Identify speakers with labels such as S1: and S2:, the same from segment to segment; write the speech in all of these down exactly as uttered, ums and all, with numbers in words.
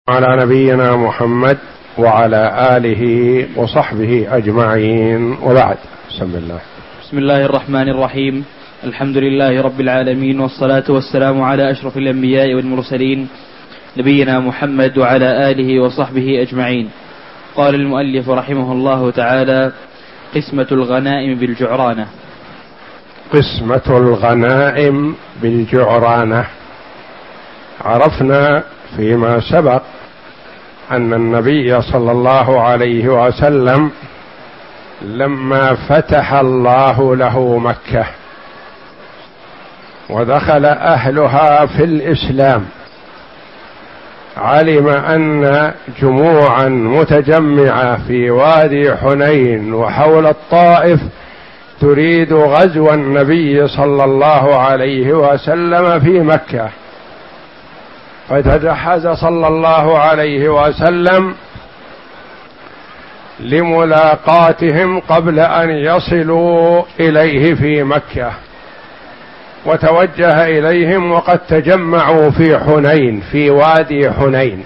S1: على نبينا محمد وعلى آله وصحبه أجمعين، وبعد. بسم الله
S2: بسم الله الرحمن الرحيم. الحمد لله رب العالمين، والصلاة والسلام على أشرف الأنبياء والمرسلين نبينا محمد وعلى آله وصحبه أجمعين. قال المؤلف رحمه الله تعالى: قسمة الغنائم بالجعرانة.
S1: قسمة الغنائم بالجعرانة. عرفنا فيما سبق أن النبي صلى الله عليه وسلم لما فتح الله له مكة ودخل أهلها في الإسلام، علم أن جموعا متجمعة في وادي حنين وحول الطائف تريد غزو النبي صلى الله عليه وسلم في مكة، فتجهز صلى الله عليه وسلم لملاقاتهم قبل أن يصلوا إليه في مكة، وتوجه إليهم وقد تجمعوا في حنين في وادي حنين،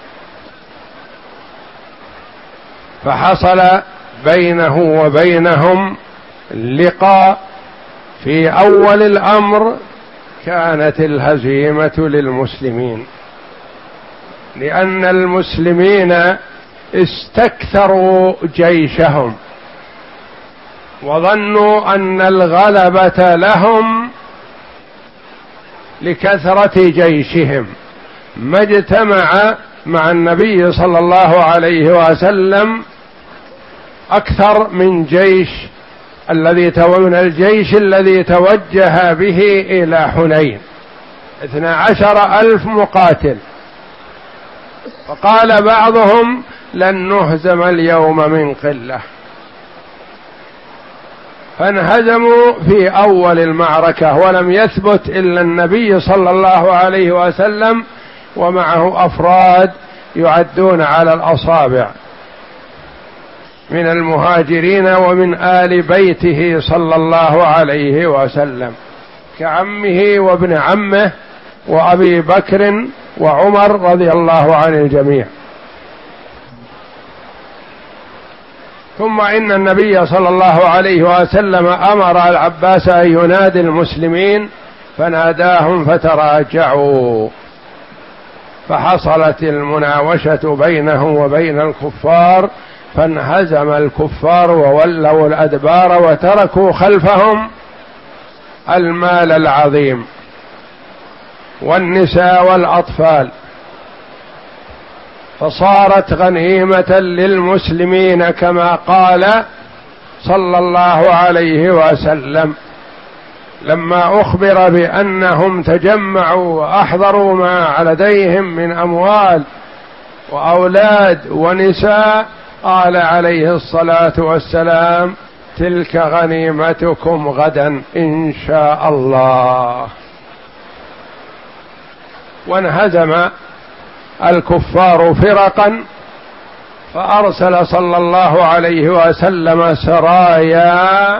S1: فحصل بينه وبينهم لقاء. في أول الأمر كانت الهزيمة للمسلمين، لأن المسلمين استكثروا جيشهم وظنوا أن الغلبة لهم لكثرة جيشهم، ما اجتمع مع النبي صلى الله عليه وسلم أكثر من جيش الذي من الجيش الذي توجه به إلى حنين، اثنى عشر ألف مقاتل. فقال بعضهم: لن نهزم اليوم من قلة، فانهزموا في أول المعركة، ولم يثبت إلا النبي صلى الله عليه وسلم ومعه أفراد يعدون على الأصابع من المهاجرين ومن آل بيته صلى الله عليه وسلم، كعمه وابن عمه وأبي بكر وعمر رضي الله عن الجميع. ثم إن النبي صلى الله عليه وسلم أمر العباس أن ينادي المسلمين، فناداهم فتراجعوا، فحصلت المناوشة بينه وبين الكفار، فانهزم الكفار وولوا الأدبار وتركوا خلفهم المال العظيم والنساء والأطفال، فصارت غنيمة للمسلمين كما قال صلى الله عليه وسلم لما أخبر بأنهم تجمعوا وأحضروا ما لديهم من أموال وأولاد ونساء، قال عليه الصلاة والسلام: تلك غنيمتكم غدا إن شاء الله. وانهزم الكفار فرقا، فأرسل صلى الله عليه وسلم سرايا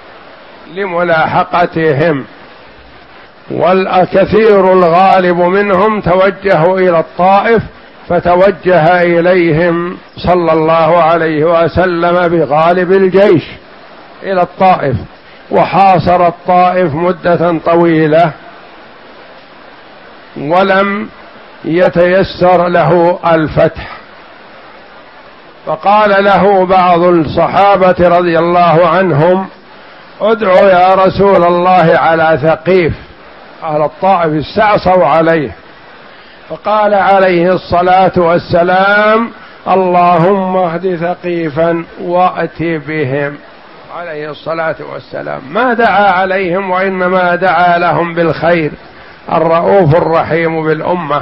S1: لملاحقتهم، والكثير الغالب منهم توجهوا إلى الطائف، فتوجه إليهم صلى الله عليه وسلم بغالب الجيش إلى الطائف، وحاصر الطائف مدة طويلة ولم يتيسر له الفتح. فقال له بعض الصحابة رضي الله عنهم: ادعوا يا رسول الله على ثقيف. أهل الطائف استعصوا عليه، فقال عليه الصلاة والسلام: اللهم اهد ثقيفا وأت بهم. عليه الصلاة والسلام ما دعا عليهم، وإنما دعا لهم بالخير، الرؤوف الرحيم بالأمة.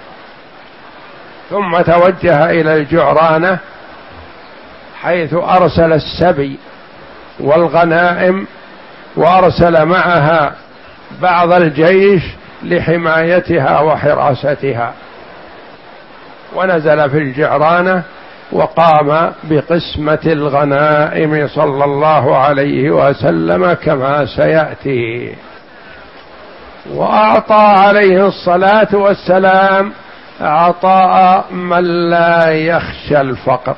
S1: ثم توجه إلى الجعرانة، حيث أرسل السبي والغنائم، وأرسل معها بعض الجيش لحمايتها وحراستها، ونزل في الجعرانة وقام بقسمة الغنائم صلى الله عليه وسلم كما سيأتي. وأعطى عليه الصلاة والسلام عطاء من لا يخشى الفقر.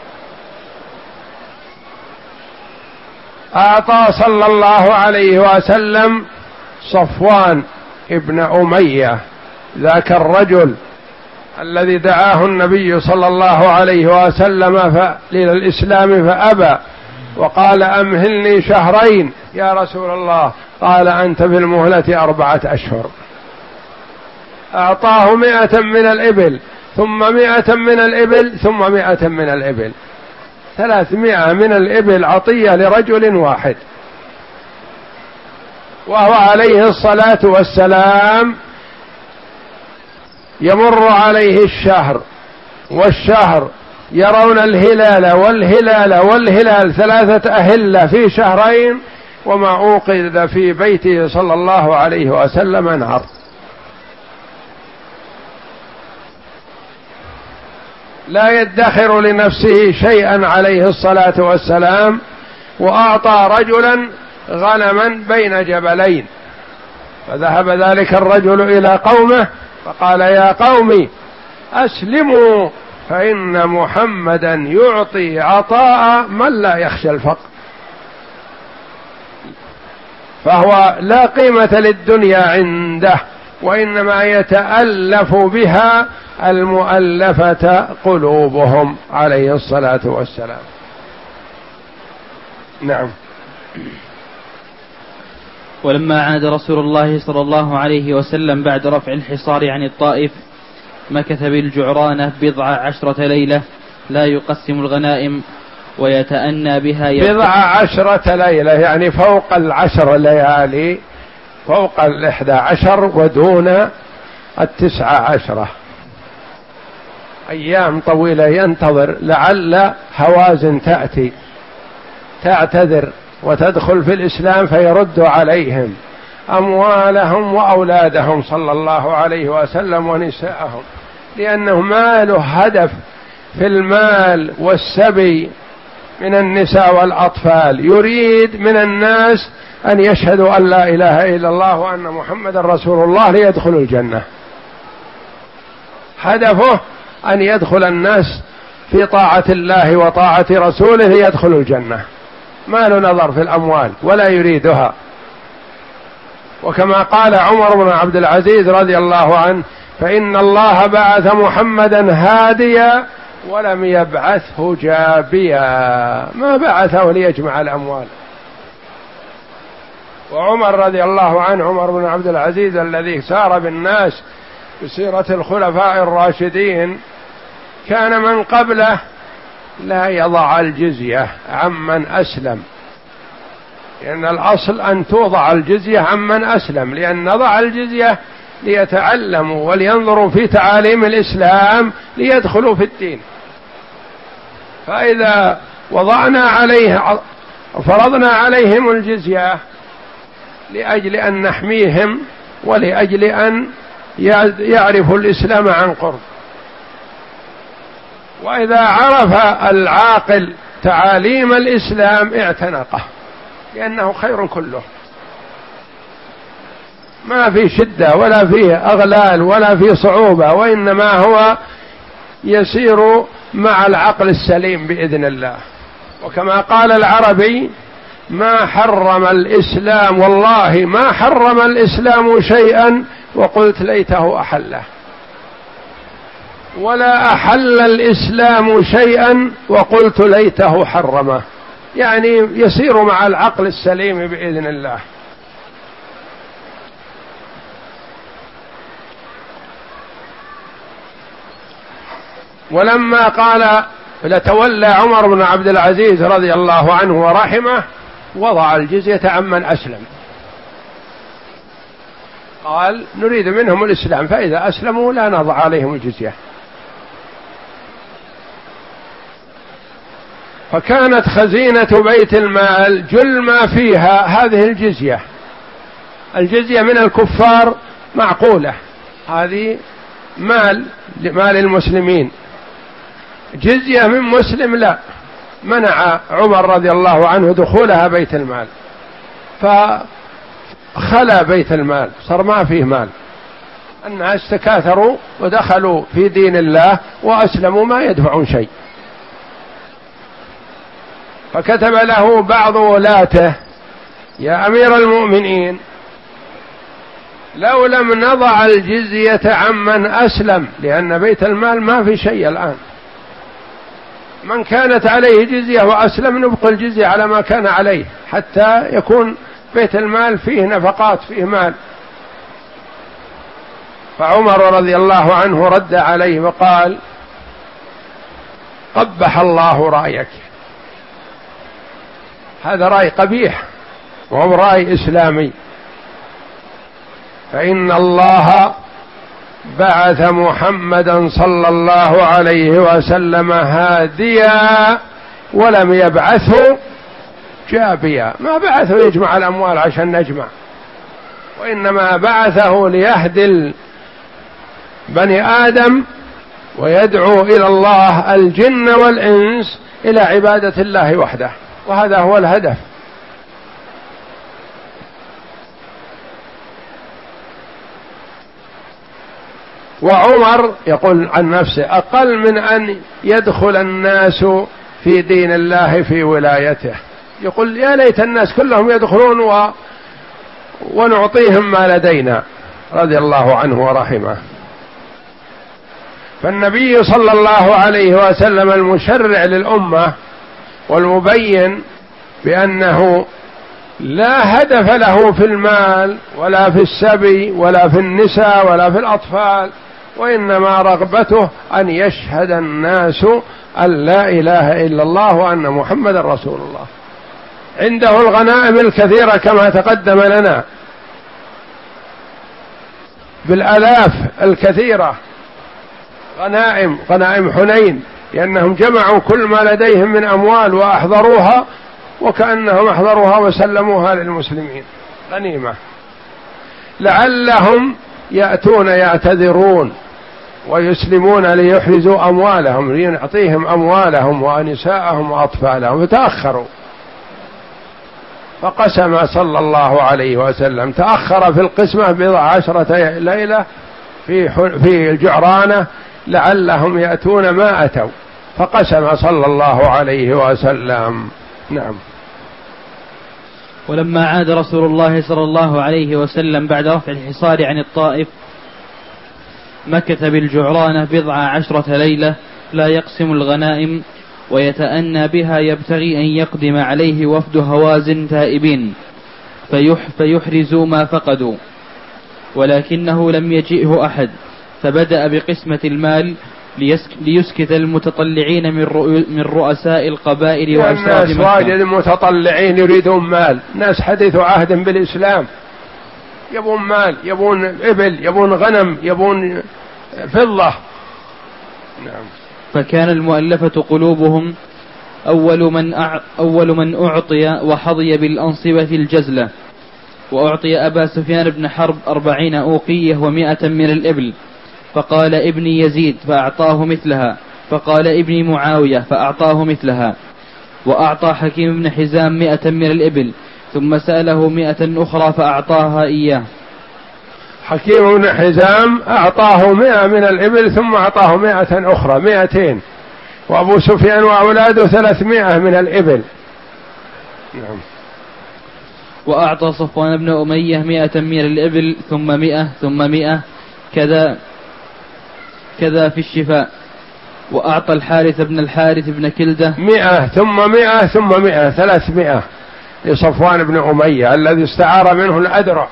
S1: أعطى صلى الله عليه وسلم صفوان ابن أمية، ذاك الرجل الذي دعاه النبي صلى الله عليه وسلم إلى الإسلام فأبى، وقال أمهلني شهرين يا رسول الله، قال أنت في المهلة أربعة أشهر. أعطاه مئة من الإبل، ثم مئة من الإبل، ثم مئة من الإبل، ثلاثمائة من الإبل عطية لرجل واحد، وهو عليه الصلاة والسلام يمر عليه الشهر والشهر، يرون الهلال والهلال والهلال، ثلاثة أهلة في شهرين، وما أوقد في بيته صلى الله عليه وسلم نار. لا يدخر لنفسه شيئا عليه الصلاة والسلام. وأعطى رجلا غنما بين جبلين، فذهب ذلك الرجل إلى قومه فقال يا قوم أسلموا فإن محمدا يعطي عطاء من لا يخشى الفقر. فهو لا قيمة للدنيا عنده، وإنما يتألف بها المؤلفة قلوبهم عليه الصلاة والسلام. نعم.
S2: ولما عاد رسول الله صلى الله عليه وسلم بعد رفع الحصار عن الطائف مكث بالجعرانة بضع عشرة ليلة لا يقسم الغنائم ويتأنى بها.
S1: بضع عشرة ليلة يعني فوق العشر ليالي، فوق الإحدى عشر ودون التسعة عشرة، أيام طويلة ينتظر لعل هوازن تأتي تعتذر وتدخل في الإسلام فيرد عليهم أموالهم وأولادهم صلى الله عليه وسلم ونساءهم، لأنه ما له هدف في المال والسبي من النساء والأطفال، يريد من الناس أن يشهدوا أن لا إله إلا الله وأن محمد رسول الله ليدخلوا الجنة. هدفه أن يدخل الناس في طاعة الله وطاعة رسوله ليدخلوا الجنة، ما له نظر في الأموال ولا يريدها. وكما قال عمر بن عبد العزيز رضي الله عنه فإن الله بعث محمدا هاديا ولم يبعثه جابيا، ما بعثه ليجمع الأموال. وعمر رضي الله عنه، عمر بن عبد العزيز الذي سار بالناس بسيرة الخلفاء الراشدين، كان من قبله لا يضع الجزية عمن أسلم، لأن الأصل أن توضع الجزية عمن أسلم، لأن نضع الجزية ليتعلموا ولينظروا في تعاليم الإسلام ليدخلوا في الدين. فإذا وضعنا عليه فرضنا عليهم الجزية لأجل أن نحميهم ولأجل أن يعرفوا الإسلام عن قرب. وإذا عرف العاقل تعاليم الإسلام اعتنقه، لأنه خير كله، ما في شدة ولا فيه أغلال ولا فيه صعوبة، وإنما هو يسير مع العقل السليم بإذن الله. وكما قال العربي ما حرم الإسلام، والله ما حرم الإسلام شيئا وقلت ليته أحله، ولا أحل الإسلام شيئا وقلت ليته حرمه، يعني يسير مع العقل السليم بإذن الله. ولما قال لتولى عمر بن عبد العزيز رضي الله عنه ورحمه وضع الجزية عمن أسلم، قال نريد منهم الإسلام، فإذا أسلموا لا نضع عليهم الجزية. فكانت خزينة بيت المال جل ما فيها هذه الجزية. الجزية من الكفار معقولة، هذه مال مال المسلمين، جزية من مسلم لا. منع عمر رضي الله عنه دخولها بيت المال، فخلى بيت المال، صار ما فيه مال. الناس تكاثروا ودخلوا في دين الله وأسلموا ما يدفعون شيء. فكتب له بعض ولاته: يا أمير المؤمنين، لو لم نضع الجزية عمن أسلم، لأن بيت المال ما في شيء الآن، من كانت عليه جزية وأسلم نبقى الجزية على ما كان عليه حتى يكون بيت المال فيه نفقات، فيه مال. فعمر رضي الله عنه رد عليه وقال: قبح الله رأيك، هذا رأي قبيح وهو رأي إسلامي، فإن الله بعث محمدا صلى الله عليه وسلم هاديا ولم يبعثه جابيا، ما بعثه يجمع الأموال عشان نجمع، وإنما بعثه ليهدي بني آدم ويدعو إلى الله الجن والإنس إلى عبادة الله وحده، وهذا هو الهدف. وعمر يقول عن نفسه: أقل من أن يدخل الناس في دين الله في ولايته، يقول يا ليت الناس كلهم يدخلون و... ونعطيهم ما لدينا، رضي الله عنه ورحمه. فالنبي صلى الله عليه وسلم المشرع للأمة والمبين بأنه لا هدف له في المال ولا في السبي ولا في النساء ولا في الأطفال، وإنما رغبته أن يشهد الناس أن لا إله إلا الله وأن محمد رسول الله. عنده الغنائم الكثيرة كما تقدم لنا بالآلاف الكثيرة، غنائم غنائم حنين، لأنهم جمعوا كل ما لديهم من أموال وأحضروها وكأنهم أحضروها وسلموها للمسلمين غنيمة، لعلهم يأتون يعتذرون ويسلمون ليحرزوا أموالهم، ليعطيهم أموالهم ونساءهم وأطفالهم، فتأخروا. فقسم صلى الله عليه وسلم، تأخر في القسمة بضع عشرة ليلة في في الجعرانة لعلهم يأتون ما أتوا، فقسم صلى الله عليه وسلم. نعم.
S2: ولما عاد رسول الله صلى الله عليه وسلم بعد رفع الحصار عن الطائف مكث بالجعرانة بضع عشرة ليلة لا يقسم الغنائم ويتأنى بها، يبتغي أن يقدم عليه وفد هوازن تائبين فيح فيحرزوا ما فقدوا، ولكنه لم يجئه أحد، فبدأ بقسمة المال ليسكت المتطلعين من رؤساء القبائل وأشراف
S1: مكة. الناس واجد المتطلعين يريدون مال، ناس حديث عهد بالإسلام، يبون مال، يبون إبل، يبون غنم، يبون فضة. نعم.
S2: فكان المؤلفة قلوبهم أول من أع... أول من أعطي وحظي بالأنصبة الجزلة، وأعطي أبا سفيان بن حرب أربعين أوقية ومائة من الإبل، فقال ابني يزيد فأعطاه مثلها، فقال ابني معاوية فأعطاه مثلها، وأعطى حكيم بن حزام مائة من الإبل، ثم سأله مائة أخرى فأعطاها إياه.
S1: حكيم بن حزام أعطاه مائة من الإبل ثم أعطاه مائة أخرى، مائتين، وأبو سفيان وأولاده ثلاثمائة من الإبل. نعم.
S2: وأعطى صفوان بن أمية مائة من الإبل ثم مائة ثم مائة، كذا كذا في الشفاء. وأعطى الحارث بن الحارث بن كلدة
S1: مئة ثم مئة ثم مئة، ثلاثمائة لصفوان بن أمية الذي استعار منه الأدرع،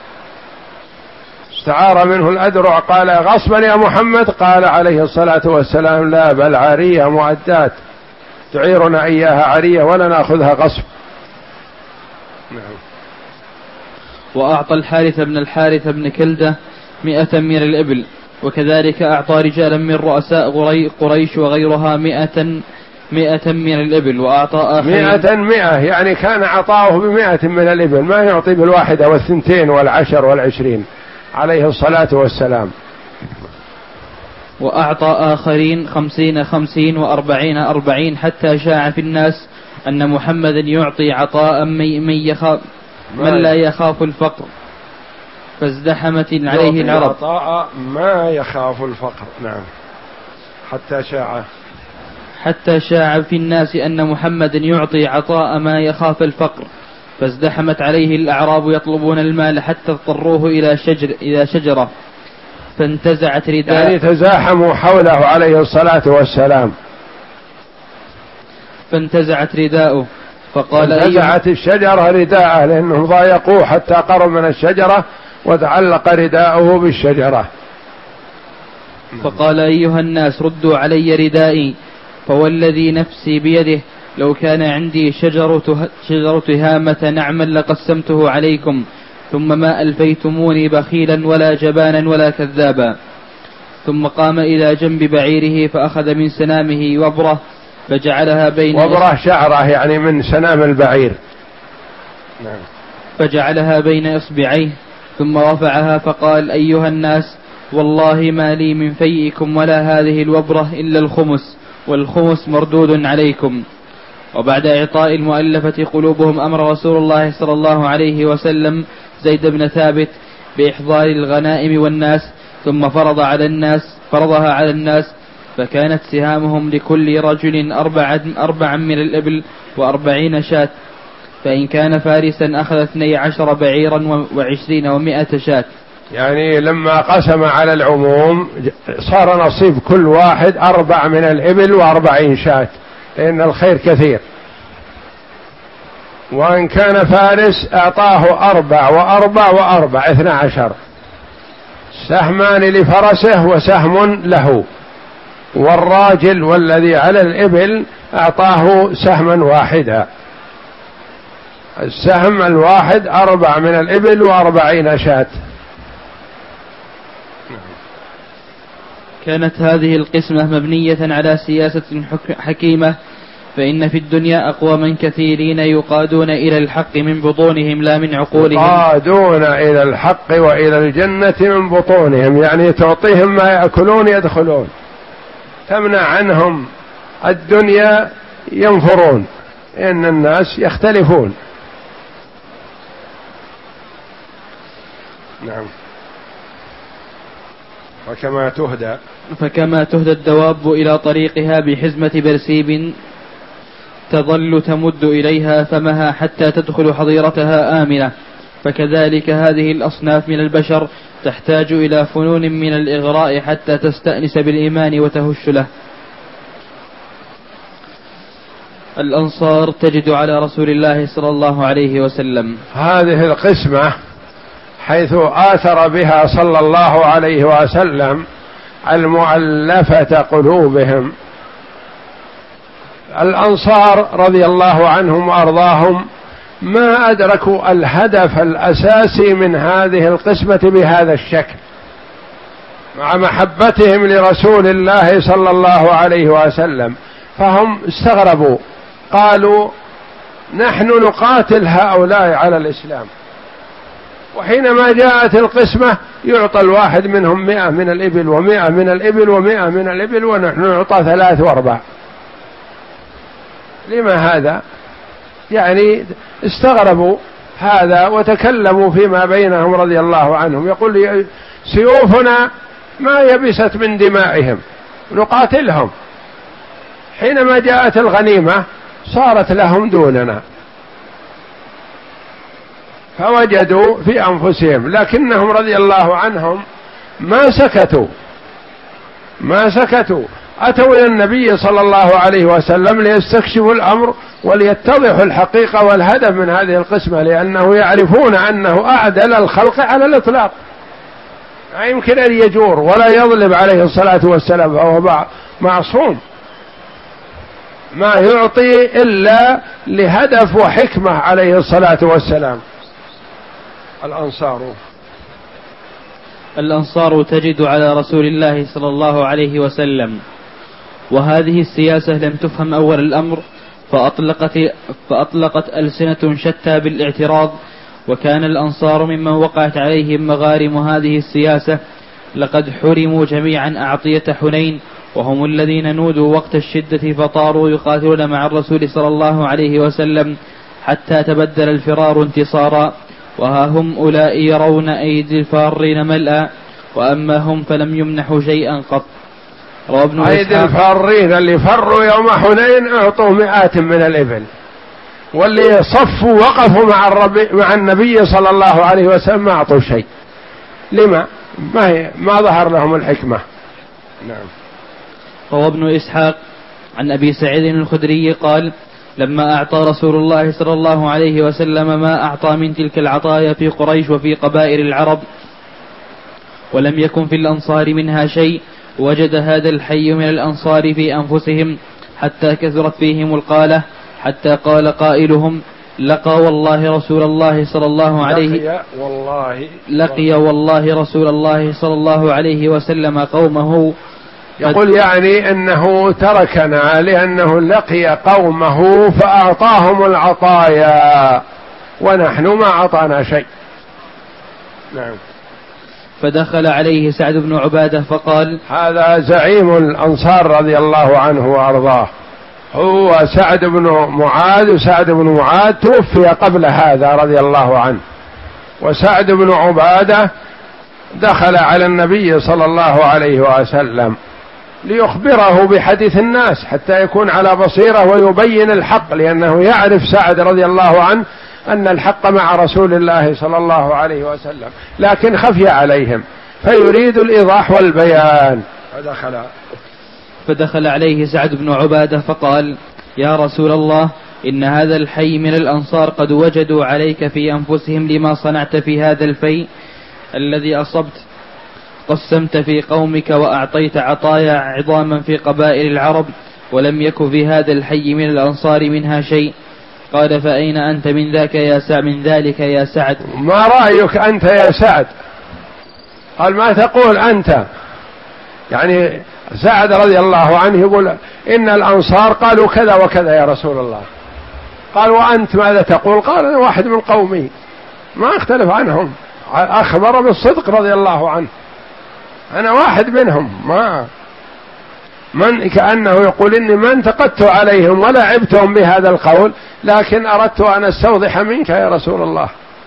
S1: استعار منه الأدرع، قال غصبا يا محمد، قال عليه الصلاة والسلام لا بل عارية مؤدات، تعيرنا إياها عارية ولا نأخذها غصب. نعم.
S2: وأعطى الحارث بن الحارث بن كلدة مئة من الإبل، وكذلك أعطى رجالا من رؤساء قريش وغيرها مئة مئة من الإبل، وأعطى آخرين
S1: مئة مئة، يعني كان عطاؤه بمئة من الإبل، ما يعطي بالواحدة والثنتين والعشر والعشرين عليه الصلاة والسلام.
S2: وأعطى آخرين خمسين خمسين وأربعين أربعين، حتى شاع في الناس أن محمدا يعطي عطاء من, يخاف من لا يخاف الفقر. فازدحمت عليه العرب.
S1: عطاء ما يخاف الفقر. نعم. حتى شاع
S2: حتى شاع في الناس أن محمدا يعطي عطاء ما يخاف الفقر، فازدحمت عليه الأعراب يطلبون المال حتى اضطروه إلى شجر إلى شجرة فانتزعت رداءه،
S1: يعني تزاحموا حوله عليه الصلاة والسلام،
S2: فانتزعت رداءه فقال
S1: انتزعت الشجرة رداءه لأنهم ضايقوه حتى قرب من الشجرة وتعلق رداءه بالشجرة.
S2: فقال أيها الناس ردوا علي ردائي، فوالذي نفسي بيده لو كان عندي شجرة, شجرة تهامة نعما لقسمته عليكم، ثم ما ألفيتموني بخيلا ولا جبانا ولا كذابا. ثم قام إلى جنب بعيره فأخذ من سنامه وبرة فجعلها بين
S1: وبرة شعره يعني من سنام البعير. نعم.
S2: فجعلها بين إصبعيه ثم رفعها فقال أيها الناس والله ما لي من فيئكم ولا هذه الوبرة إلا الخمس، والخمس مردود عليكم. وبعد إعطاء المؤلفة قلوبهم أمر رسول الله صلى الله عليه وسلم زيد بن ثابت بإحضار الغنائم والناس، ثم فرض على الناس فرضها على الناس، فكانت سهامهم لكل رجل أربعا, أربعا من الإبل وأربعين شاة، فإن كان فارسا أخذ اثني عشر بعيرا وعشرين ومائة شاة.
S1: يعني لما قسم على العموم صار نصيب كل واحد أربع من الإبل وأربعين شاة، لأن الخير كثير. وإن كان فارس أعطاه أربع وأربع وأربع اثنى عشر، سهمان لفرسه وسهم له، والراجل والذي على الإبل أعطاه سهما واحدا، السهم الواحد أربع من الإبل وأربعين شاة.
S2: كانت هذه القسمة مبنية على سياسة حكيمة، فإن في الدنيا أقواما كثيرين يقادون إلى الحق من بطونهم لا من عقولهم،
S1: يقادون إلى الحق وإلى الجنة من بطونهم، يعني تعطيهم ما يأكلون يدخلون، تمنع عنهم الدنيا ينفرون، إن الناس يختلفون. نعم. فكما تهدى
S2: فكما تهدى الدواب إلى طريقها بحزمة برسيب تظل تمد إليها فمها حتى تدخل حظيرتها آمنة، فكذلك هذه الأصناف من البشر تحتاج إلى فنون من الإغراء حتى تستأنس بالإيمان وتهش له. الأنصار تجد على رسول الله صلى الله عليه وسلم
S1: هذه القسمة حيث آثر بها صلى الله عليه وسلم المؤلفة قلوبهم. الأنصار رضي الله عنهم وأرضاهم ما أدركوا الهدف الأساسي من هذه القسمة بهذا الشكل، مع محبتهم لرسول الله صلى الله عليه وسلم، فهم استغربوا، قالوا نحن نقاتل هؤلاء على الإسلام، وحينما جاءت القسمة يعطى الواحد منهم مئة من الإبل ومئة من الإبل ومئة من الإبل، ونحن نعطى ثلاث واربع. لما هذا؟ يعني استغربوا هذا وتكلموا فيما بينهم رضي الله عنهم، يقول سيوفنا ما يبست من دمائهم نقاتلهم، حينما جاءت الغنيمة صارت لهم دوننا، فوجدوا في أنفسهم، لكنهم رضي الله عنهم ما سكتوا ما سكتوا أتوا إلى النبي صلى الله عليه وسلم ليستكشفوا الأمر وليتضحوا الحقيقة والهدف من هذه القسمة، لأنه يعرفون أنه أعدل الخلق على الإطلاق، لا يمكن أن يجور ولا يظلم عليه الصلاة والسلام، فهو معصوم، ما يعطي إلا لهدف وحكمة عليه الصلاة والسلام. الأنصار
S2: الأنصار تجد على رسول الله صلى الله عليه وسلم، وهذه السياسة لم تفهم أول الأمر، فأطلقت, فأطلقت ألسنة شتى بالاعتراض، وكان الأنصار ممن وقعت عليهم مغارم هذه السياسة، لقد حرموا جميعا أعطية حنين، وهم الذين نودوا وقت الشدة فطاروا يقاتلون مع الرسول صلى الله عليه وسلم حتى تبدل الفرار انتصارا، وها هم أولئك يرون أيدي الفارين ملأ وأما هم فلم يمنحوا شيئا قط.
S1: أيدي الفارين اللي فروا يوم حنين أعطوا مئات من الإبل، واللي صفوا وقفوا مع, مع النبي صلى الله عليه وسلم ما أعطوا شيء. لما؟ ما, هي ما ظهر لهم الحكمة. نعم.
S2: روى ابن إسحاق عن أبي سعيد الخدري قال: لما أعطى رسول الله صلى الله عليه وسلم ما أعطى من تلك العطايا في قريش وفي قبائل العرب ولم يكن في الأنصار منها شيء، وجد هذا الحي من الأنصار في أنفسهم حتى كثرت فيهم القالة، حتى قال قائلهم: لقى والله رسول الله صلى الله عليه
S1: لقي والله
S2: لقي والله رسول الله صلى الله عليه وسلم قومه.
S1: يقول يعني أنه تركنا لأنه لقي قومه فأعطاهم العطايا ونحن ما أعطانا شيء. نعم.
S2: فدخل عليه سعد بن عبادة فقال:
S1: هذا زعيم الأنصار رضي الله عنه وأرضاه، هو سعد بن معاذ. وسعد بن معاذ توفي قبل هذا رضي الله عنه، وسعد بن عبادة دخل على النبي صلى الله عليه وسلم ليخبره بحديث الناس حتى يكون على بصيرة ويبين الحق، لأنه يعرف سعد رضي الله عنه أن الحق مع رسول الله صلى الله عليه وسلم، لكن خفي عليهم فيريد الإيضاح والبيان. فدخل
S2: فدخل عليه سعد بن عبادة فقال: يا رسول الله، إن هذا الحي من الأنصار قد وجدوا عليك في أنفسهم لما صنعت في هذا الفيء الذي أصبت، قسمت في قومك وأعطيت عطايا عظاما في قبائل العرب ولم يكن في هذا الحي من الأنصار منها شيء. قال: فأين أنت من ذاك يا سعد من ذلك يا سعد؟
S1: ما رأيك أنت يا سعد؟ قال: ما تقول أنت؟ يعني سعد رضي الله عنه يقول: إن الأنصار قالوا كذا وكذا يا رسول الله. قال: وأنت ماذا تقول؟ قال: أنا واحد من قومي ما اختلف عنهم، أخبر بالصدق رضي الله عنه، أنا واحد منهم، ما من كأنه يقول إني ما انتقدت عليهم ولا عبتهم بهذا القول، لكن أردت أن أستوضح منك يا رسول الله.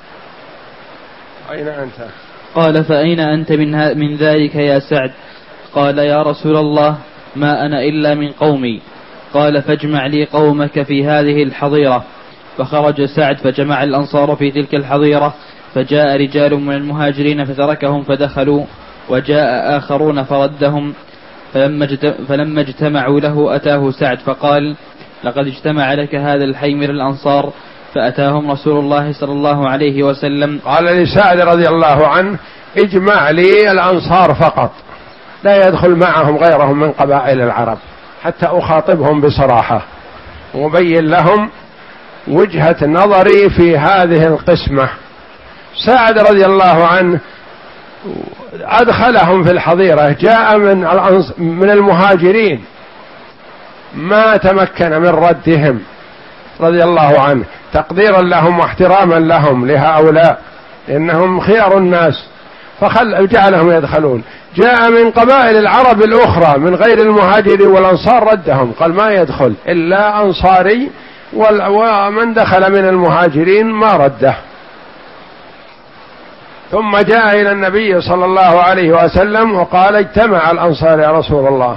S1: أين أنت؟
S2: قال: فأين أنت من, من ذلك يا سعد؟ قال: يا رسول الله، ما أنا إلا من قومي. قال: فاجمع لي قومك في هذه الحظيرة. فخرج سعد فجمع الأنصار في تلك الحظيرة، فجاء رجال من المهاجرين فتركهم فدخلوا، وجاء آخرون فردهم. فلما اجتمعوا له أتاه سعد فقال: لقد اجتمع لك هذا الحي من الأنصار. فأتاهم رسول الله صلى الله عليه وسلم.
S1: قال لسعد رضي الله عنه: اجمع لي الأنصار فقط، لا يدخل معهم غيرهم من قبائل العرب، حتى أخاطبهم بصراحة وبين لهم وجهة نظري في هذه القسمة. سعد رضي الله عنه أدخلهم في الحظيرة، جاء من من المهاجرين ما تمكن من ردهم رضي الله عنه، تقديرا لهم واحتراما لهم لهؤلاء إنهم خيار الناس، فخل جعلهم يدخلون. جاء من قبائل العرب الأخرى من غير المهاجرين والأنصار ردهم، قال: ما يدخل إلا أنصاري، ومن دخل من المهاجرين ما رده. ثم جاء إلى النبي صلى الله عليه وسلم وقال: اجتمع الأنصار يا رسول الله.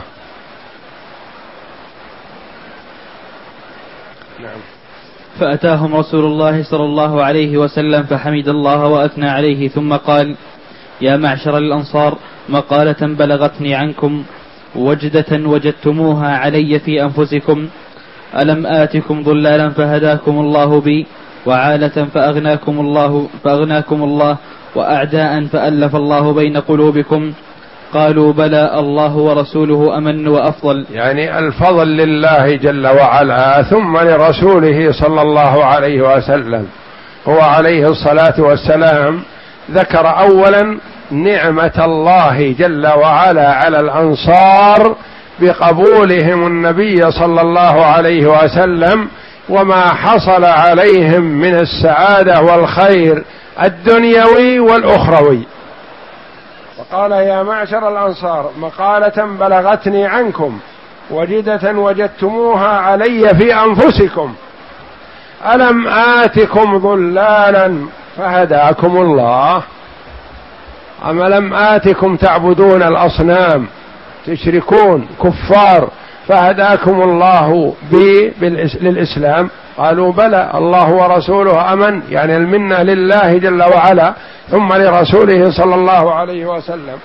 S2: نعم. فأتاهم رسول الله صلى الله عليه وسلم فحمد الله وأثنى عليه، ثم قال: يا معشر الأنصار، مقالة بلغتني عنكم وجدة وجدتموها علي في أنفسكم. ألم آتكم ضلالا فهداكم الله بي، وعالة فأغناكم الله, فأغناكم الله وأعداء فألف الله بين قلوبكم؟ قالوا: بلى، الله ورسوله أمن وأفضل.
S1: يعني الفضل لله جل وعلا ثم لرسوله صلى الله عليه وسلم. هو عليه الصلاة والسلام ذكر أولا نعمة الله جل وعلا على الأنصار بقبولهم النبي صلى الله عليه وسلم، وما حصل عليهم من السعادة والخير الدنيوي والأخروي. وقال: يا معشر الأنصار، مقالة بلغتني عنكم وجدة وجدتموها علي في أنفسكم. ألم آتكم ضلالا فهداكم الله. أما لم آتكم تعبدون الأصنام تشركون كفار فهداكم الله بي للإسلام؟ قالوا بلى، الله ورسوله أمن، يعني المنة لله جل وعلا ثم لرسوله صلى الله عليه وسلم.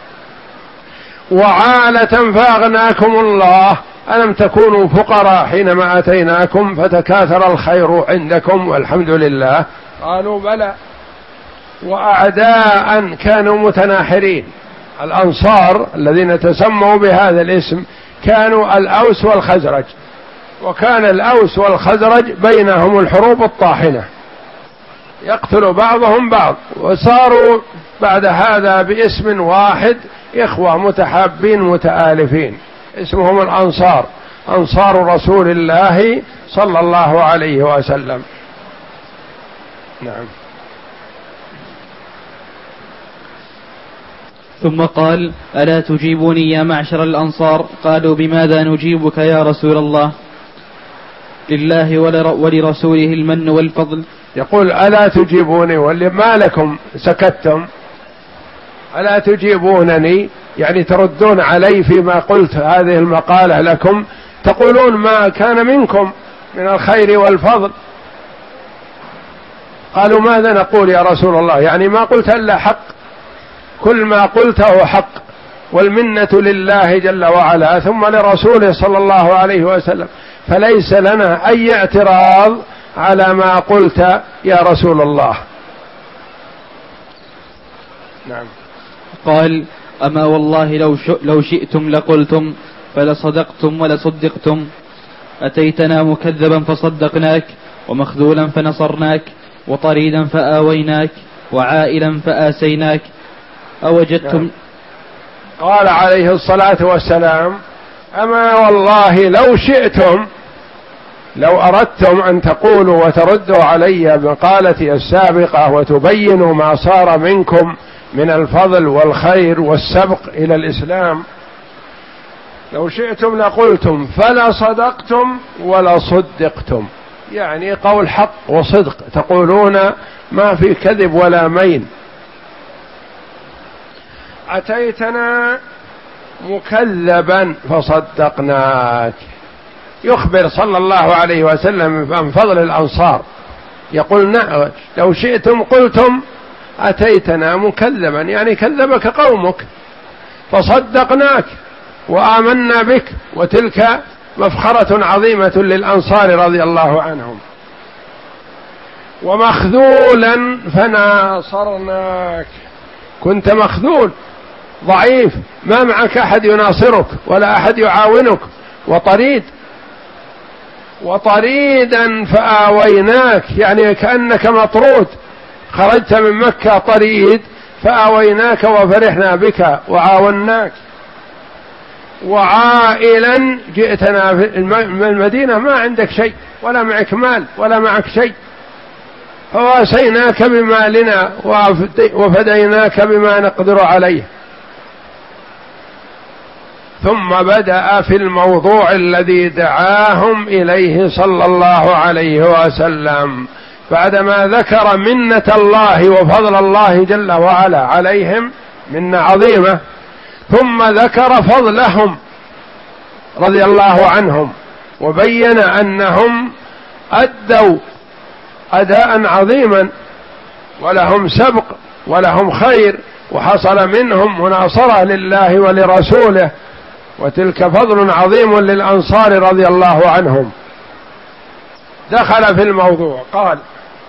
S1: وعالة فأغناكم الله، ألم تكونوا فقراء حينما أتيناكم فتكاثر الخير عندكم والحمد لله؟ قالوا بلى. وأعداء كانوا متناحرين، الأنصار الذين تسموا بهذا الاسم كانوا الأوس والخزرج، وكان الأوس والخزرج بينهم الحروب الطاحنة يقتل بعضهم بعض، وصاروا بعد هذا باسم واحد إخوة متحابين متآلفين اسمهم الأنصار، أنصار رسول الله صلى الله عليه وسلم. نعم.
S2: ثم قال: ألا تجيبوني يا معشر الأنصار؟ قالوا: بماذا نجيبك يا رسول الله؟ لله ولرسوله المن والفضل.
S1: يقول: ألا تجيبوني، وما لكم سكتتم؟ ألا تجيبونني يعني تردون علي فيما قلت هذه المقالة لكم، تقولون ما كان منكم من الخير والفضل. قالوا: ماذا نقول يا رسول الله؟ يعني ما قلت إلا حق، كل ما قلته حق، والمنة لله جل وعلا ثم لرسوله صلى الله عليه وسلم، فليس لنا أي اعتراض على ما قلت يا رسول الله. نعم.
S2: قال: أما والله لو, لو شئتم لقلتم فلصدقتم ولصدقتم، أتيتنا مكذبا فصدقناك، ومخذولا فنصرناك، وطريدا فآويناك، وعائلا فآسيناك. أوجدتم.
S1: نعم. قال عليه الصلاة والسلام: أما والله لو شئتم، لو أردتم أن تقولوا وتردوا علي بمقالتي السابقة وتبينوا ما صار منكم من الفضل والخير والسبق إلى الإسلام، لو شئتم لقلتم فلا صدقتم ولا صدقتم، يعني قول حق وصدق، تقولون ما في كذب ولا مين. أتيتنا مكذبا فصدقناك، يخبر صلى الله عليه وسلم عن فضل الأنصار، يقول: نعم لو شئتم قلتم أتيتنا مكذبا، يعني كذبك قومك فصدقناك وآمنا بك، وتلك مفخرة عظيمة للأنصار رضي الله عنهم. ومخذولا فناصرناك، كنت مخذول ضعيف ما معك أحد يناصرك ولا أحد يعاونك، وطريد وطريدا فآويناك، يعني كأنك مطرود، خرجت من مكة طريد فآويناك وفرحنا بك وعاوناك. وعائلا جئتنا من المدينة ما عندك شيء ولا معك مال ولا معك شيء، فواسيناك بمالنا وفديناك بما نقدر عليه. ثم بدأ في الموضوع الذي دعاهم إليه صلى الله عليه وسلم، بعدما ذكر منة الله وفضل الله جل وعلا عليهم منة عظيمة، ثم ذكر فضلهم رضي الله عنهم، وبين أنهم أدوا أداء عظيما ولهم سبق ولهم خير، وحصل منهم مناصرة لله ولرسوله، وتلك فضل عظيم للأنصار رضي الله عنهم. دخل في الموضوع قال: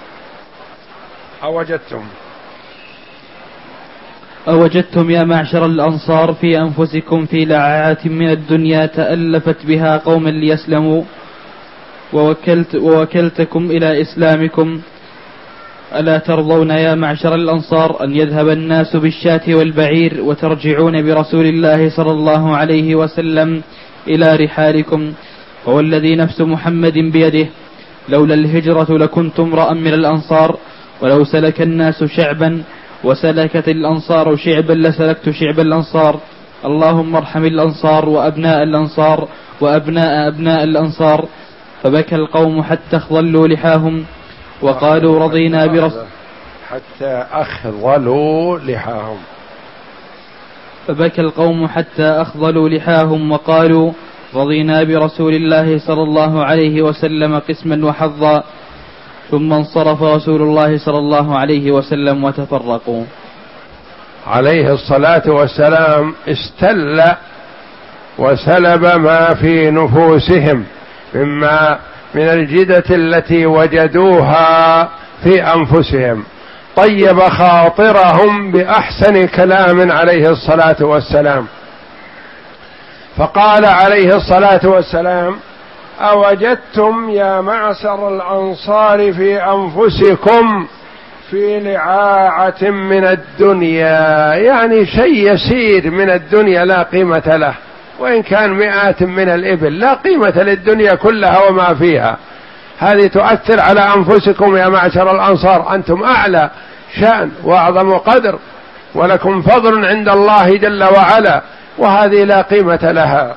S1: أوجدتم
S2: أوجدتم يا معشر الأنصار في أنفسكم في لعاعات من الدنيا تألفت بها قوما ليسلموا، ووكلت ووكلتكم إلى إسلامكم. ألا ترضون يا معشر الأنصار أن يذهب الناس بالشاة والبعير وترجعون برسول الله صلى الله عليه وسلم إلى رحالكم؟ فوالذي نفس محمد بيده لولا الهجرة لكنت امرأ من الأنصار، ولو سلك الناس شعبا وسلكت الأنصار شعبا لسلكت شعب الأنصار. اللهم ارحم الأنصار وأبناء الأنصار وأبناء أبناء الأنصار. فبكى القوم حتى اخضلوا لحاهم وقالوا: رضينا برسول
S1: حتى أخضلوا لحاهم.
S2: فبكى القوم حتى أخضلوا لحاهم وقالوا رضينا برسول الله صلى الله عليه وسلم قسما وحظا. ثم انصرف رسول الله صلى الله عليه وسلم وتفرقوا.
S1: عليه الصلاة والسلام استل وسلب ما في نفوسهم مما من الجدة التي وجدوها في أنفسهم، طيب خاطرهم بأحسن كلام عليه الصلاة والسلام، فقال عليه الصلاة والسلام: أوجدتم يا معشر الأنصار في أنفسكم في لعاعة من الدنيا، يعني شيء يسير من الدنيا لا قيمة له، وإن كان مئات من الإبل لا قيمة للدنيا كلها وما فيها، هذه تؤثر على أنفسكم يا معشر الأنصار، أنتم أعلى شأن وأعظم قدر ولكم فضل عند الله جل وعلا، وهذه لا قيمة لها.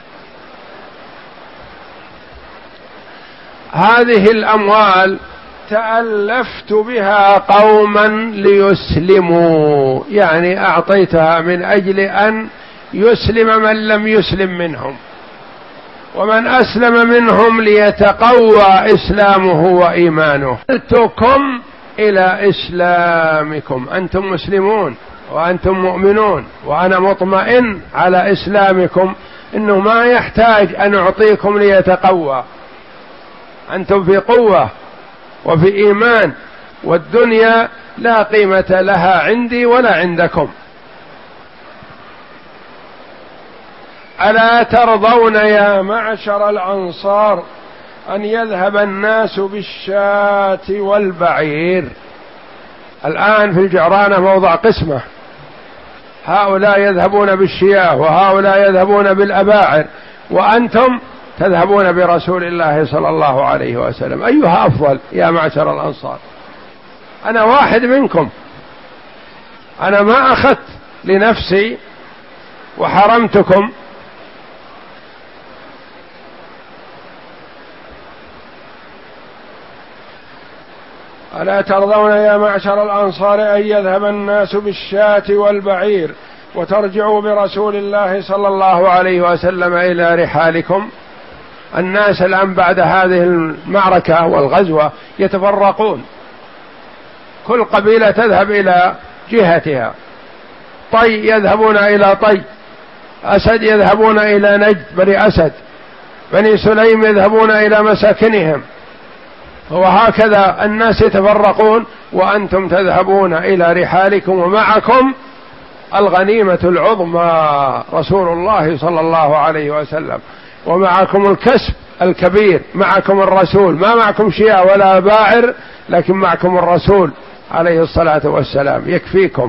S1: هذه الأموال تألفت بها قوما ليسلموا، يعني أعطيتها من أجل أن يسلم من لم يسلم منهم، ومن أسلم منهم ليتقوى إسلامه وإيمانه. قلتكم إلى إسلامكم، أنتم مسلمون وأنتم مؤمنون، وأنا مطمئن على إسلامكم، إنه ما يحتاج أن أعطيكم ليتقوى، أنتم في قوة وفي إيمان، والدنيا لا قيمة لها عندي ولا عندكم. ألا ترضون يا معشر الأنصار أن يذهب الناس بالشاة والبعير؟ الآن في الجعرانة موضع قسمة، هؤلاء يذهبون بالشياه وهؤلاء يذهبون بالأباعر، وأنتم تذهبون برسول الله صلى الله عليه وسلم، أيها أفضل يا معشر الأنصار؟ أنا واحد منكم، أنا ما أخذت لنفسي وحرمتكم، ألا ترضون يا معشر الأنصار أن يذهب الناس بالشاة والبعير وترجعوا برسول الله صلى الله عليه وسلم إلى رحالكم؟ الناس الآن بعد هذه المعركة والغزوة يتفرقون، كل قبيلة تذهب إلى جهتها، طي يذهبون إلى طي، أسد يذهبون إلى نجد بني أسد، بني سليم يذهبون إلى مساكنهم، وهكذا الناس يتفرقون، وأنتم تذهبون إلى رحالكم، ومعكم الغنيمة العظمى رسول الله صلى الله عليه وسلم، ومعكم الكسب الكبير، معكم الرسول، ما معكم شيء ولا باعر، لكن معكم الرسول عليه الصلاة والسلام يكفيكم.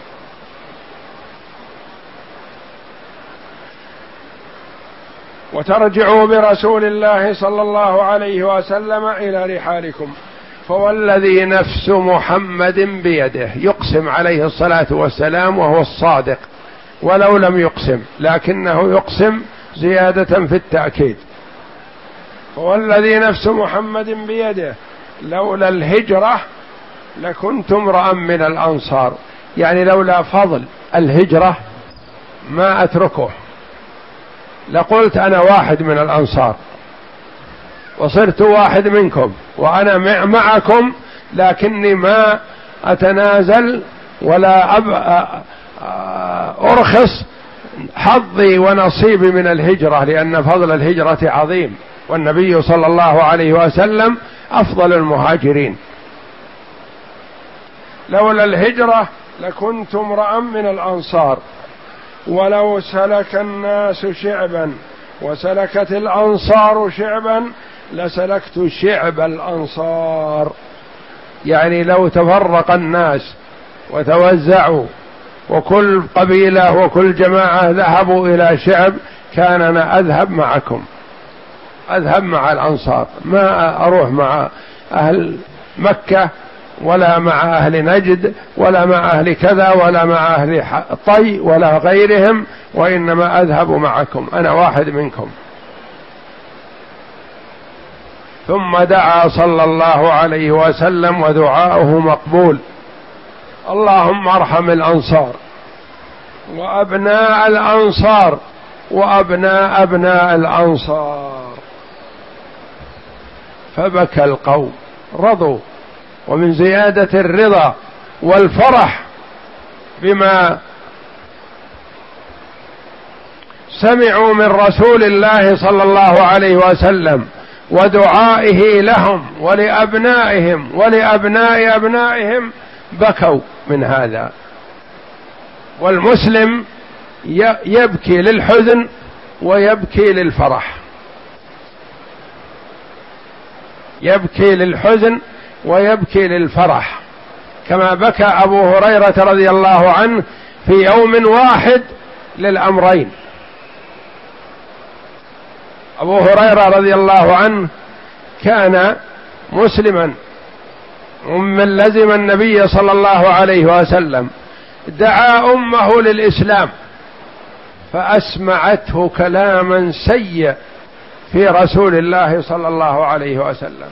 S1: وترجعوا برسول الله صلى الله عليه وسلم إلى رحالكم. فوالذي نفس محمد بيده، يقسم عليه الصلاة والسلام وهو الصادق، ولو لم يقسم لكنه يقسم زيادة في التأكيد. فوالذي نفس محمد بيده لولا الهجرة لكنت امرأ من الأنصار، يعني لولا فضل الهجرة ما أتركه، لقلت أنا واحد من الأنصار وصرت واحد منكم، وأنا معكم، لكني ما أتنازل ولا أرخص حظي ونصيبي من الهجرة، لأن فضل الهجرة عظيم، والنبي صلى الله عليه وسلم أفضل المهاجرين. لولا الهجرة لكنت امرأ من الأنصار، ولو سلك الناس شعبا وسلكت الأنصار شعبا لسلكت شعب الأنصار، يعني لو تفرق الناس وتوزعوا وكل قبيلة وكل جماعة ذهبوا إلى شعب كان أنا أذهب معكم، أذهب مع الأنصار، ما أروح مع أهل مكة ولا مع أهل نجد ولا مع أهل كذا ولا مع أهل طي ولا غيرهم، وإنما أذهب معكم، أنا واحد منكم. ثم دعا صلى الله عليه وسلم ودعاؤه مقبول، اللهم ارحم الأنصار وأبناء الأنصار وأبناء أبناء الأنصار. فبكى القوم، رضوا، ومن زيادة الرضا والفرح بما سمعوا من رسول الله صلى الله عليه وسلم ودعائه لهم ولأبنائهم ولأبناء أبنائهم، بكوا من هذا. والمسلم يبكي للحزن ويبكي للفرح، يبكي للحزن ويبكي للفرح، كما بكى أبو هريرة رضي الله عنه في يوم واحد للأمرين. أبو هريرة رضي الله عنه كان مسلما ومن لزم النبي صلى الله عليه وسلم، دعا أمه للإسلام فأسمعته كلاما سيء في رسول الله صلى الله عليه وسلم،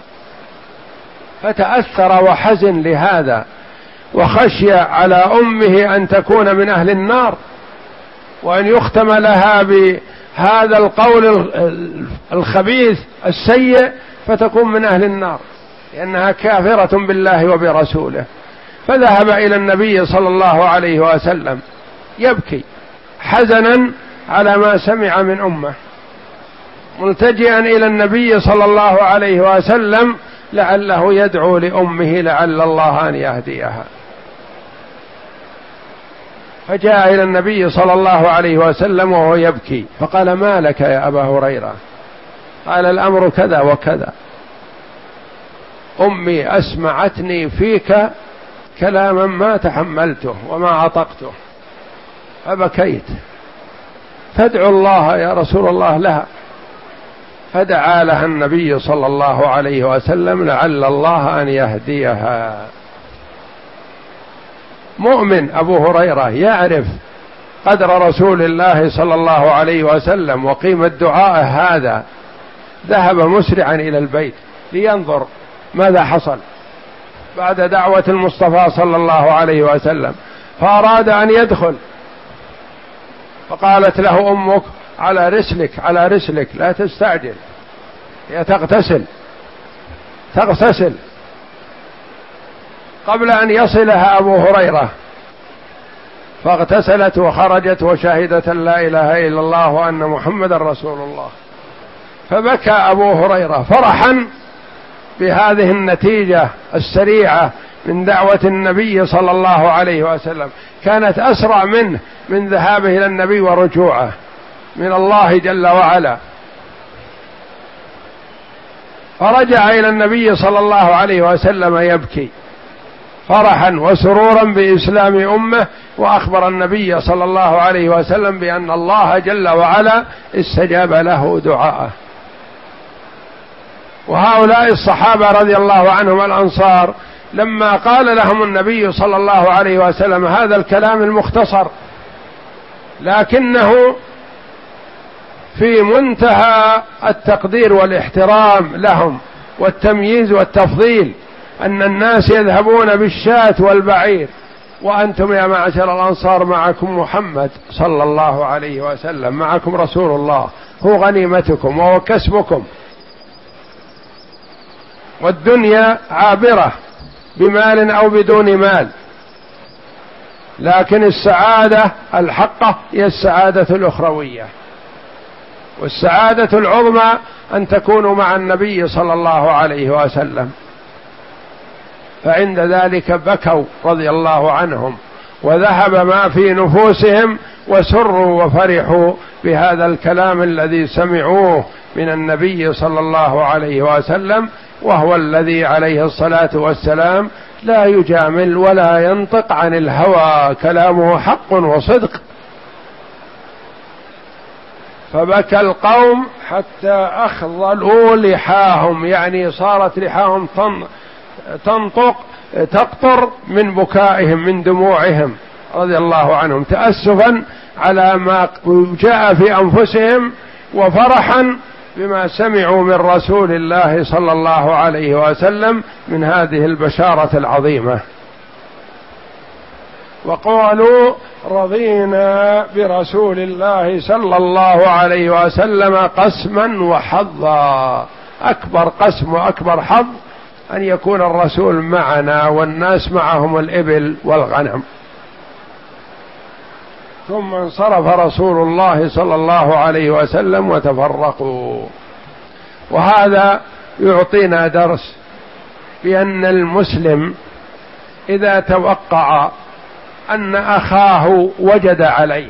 S1: فتأثر وحزن لهذا، وخشي على أمه أن تكون من أهل النار، وأن يختم لها بهذا القول الخبيث السيء فتكون من أهل النار، لأنها كافرة بالله وبرسوله. فذهب إلى النبي صلى الله عليه وسلم يبكي حزنا على ما سمع من أمه، ملتجئا إلى النبي صلى الله عليه وسلم لعله يدعو لأمه لعل الله أن يهديها. فجاء إلى النبي صلى الله عليه وسلم وهو يبكي، فقال: ما لك يا أبا هريرة؟ قال: الأمر كذا وكذا، أمي أسمعتني فيك كلاما ما تحملته وما عطقته فبكيت، فادعو الله يا رسول الله لها. فدعا لها النبي صلى الله عليه وسلم لعل الله أن يهديها. مؤمن أبو هريرة يعرف قدر رسول الله صلى الله عليه وسلم وقيمة دعاء هذا، ذهب مسرعا إلى البيت لينظر ماذا حصل بعد دعوة المصطفى صلى الله عليه وسلم، فأراد أن يدخل، فقالت له أمك: على رسلك على رسلك، لا تستعجل، هي تغتسل تغتسل. قبل أن يصلها أبو هريرة فاغتسلت وخرجت وشهدت أن لا إله إلا الله وأن محمد رسول الله. فبكى أبو هريرة فرحا بهذه النتيجة السريعة من دعوة النبي صلى الله عليه وسلم، كانت أسرع منه من ذهابه إلى النبي ورجوعه من الله جل وعلا. فرجع إلى النبي صلى الله عليه وسلم يبكي فرحا وسرورا بإسلام أمه، وأخبر النبي صلى الله عليه وسلم بأن الله جل وعلا استجاب له دعاءه. وهؤلاء الصحابة رضي الله عنهم الأنصار لما قال لهم النبي صلى الله عليه وسلم هذا الكلام المختصر، لكنه في منتهى التقدير والاحترام لهم والتمييز والتفضيل، أن الناس يذهبون بالشاة والبعير وأنتم يا معشر الأنصار معكم محمد صلى الله عليه وسلم، معكم رسول الله، هو غنيمتكم وهو كسبكم، والدنيا عابرة بمال أو بدون مال، لكن السعادة الحقة هي السعادة الأخروية، والسعادة العظمى أن تكونوا مع النبي صلى الله عليه وسلم. فعند ذلك بكوا رضي الله عنهم، وذهب ما في نفوسهم، وسروا وفرحوا بهذا الكلام الذي سمعوه من النبي صلى الله عليه وسلم، وهو الذي عليه الصلاة والسلام لا يجامل ولا ينطق عن الهوى، كلامه حق وصدق. فبكى القوم حتى أخضلوا لحاهم، يعني صارت لحاهم تنطق تقطر من بكائهم من دموعهم رضي الله عنهم، تأسفا على ما جاء في أنفسهم وفرحا بما سمعوا من رسول الله صلى الله عليه وسلم من هذه البشارة العظيمة. وقالوا رضينا برسول الله صلى الله عليه وسلم قسما وحظا. أكبر قسم وأكبر حظ أن يكون الرسول معنا والناس معهم الإبل والغنم. ثم انصرف رسول الله صلى الله عليه وسلم وتفرقوا. وهذا يعطينا درس بأن المسلم إذا توقع أن أخاه وجد عليه،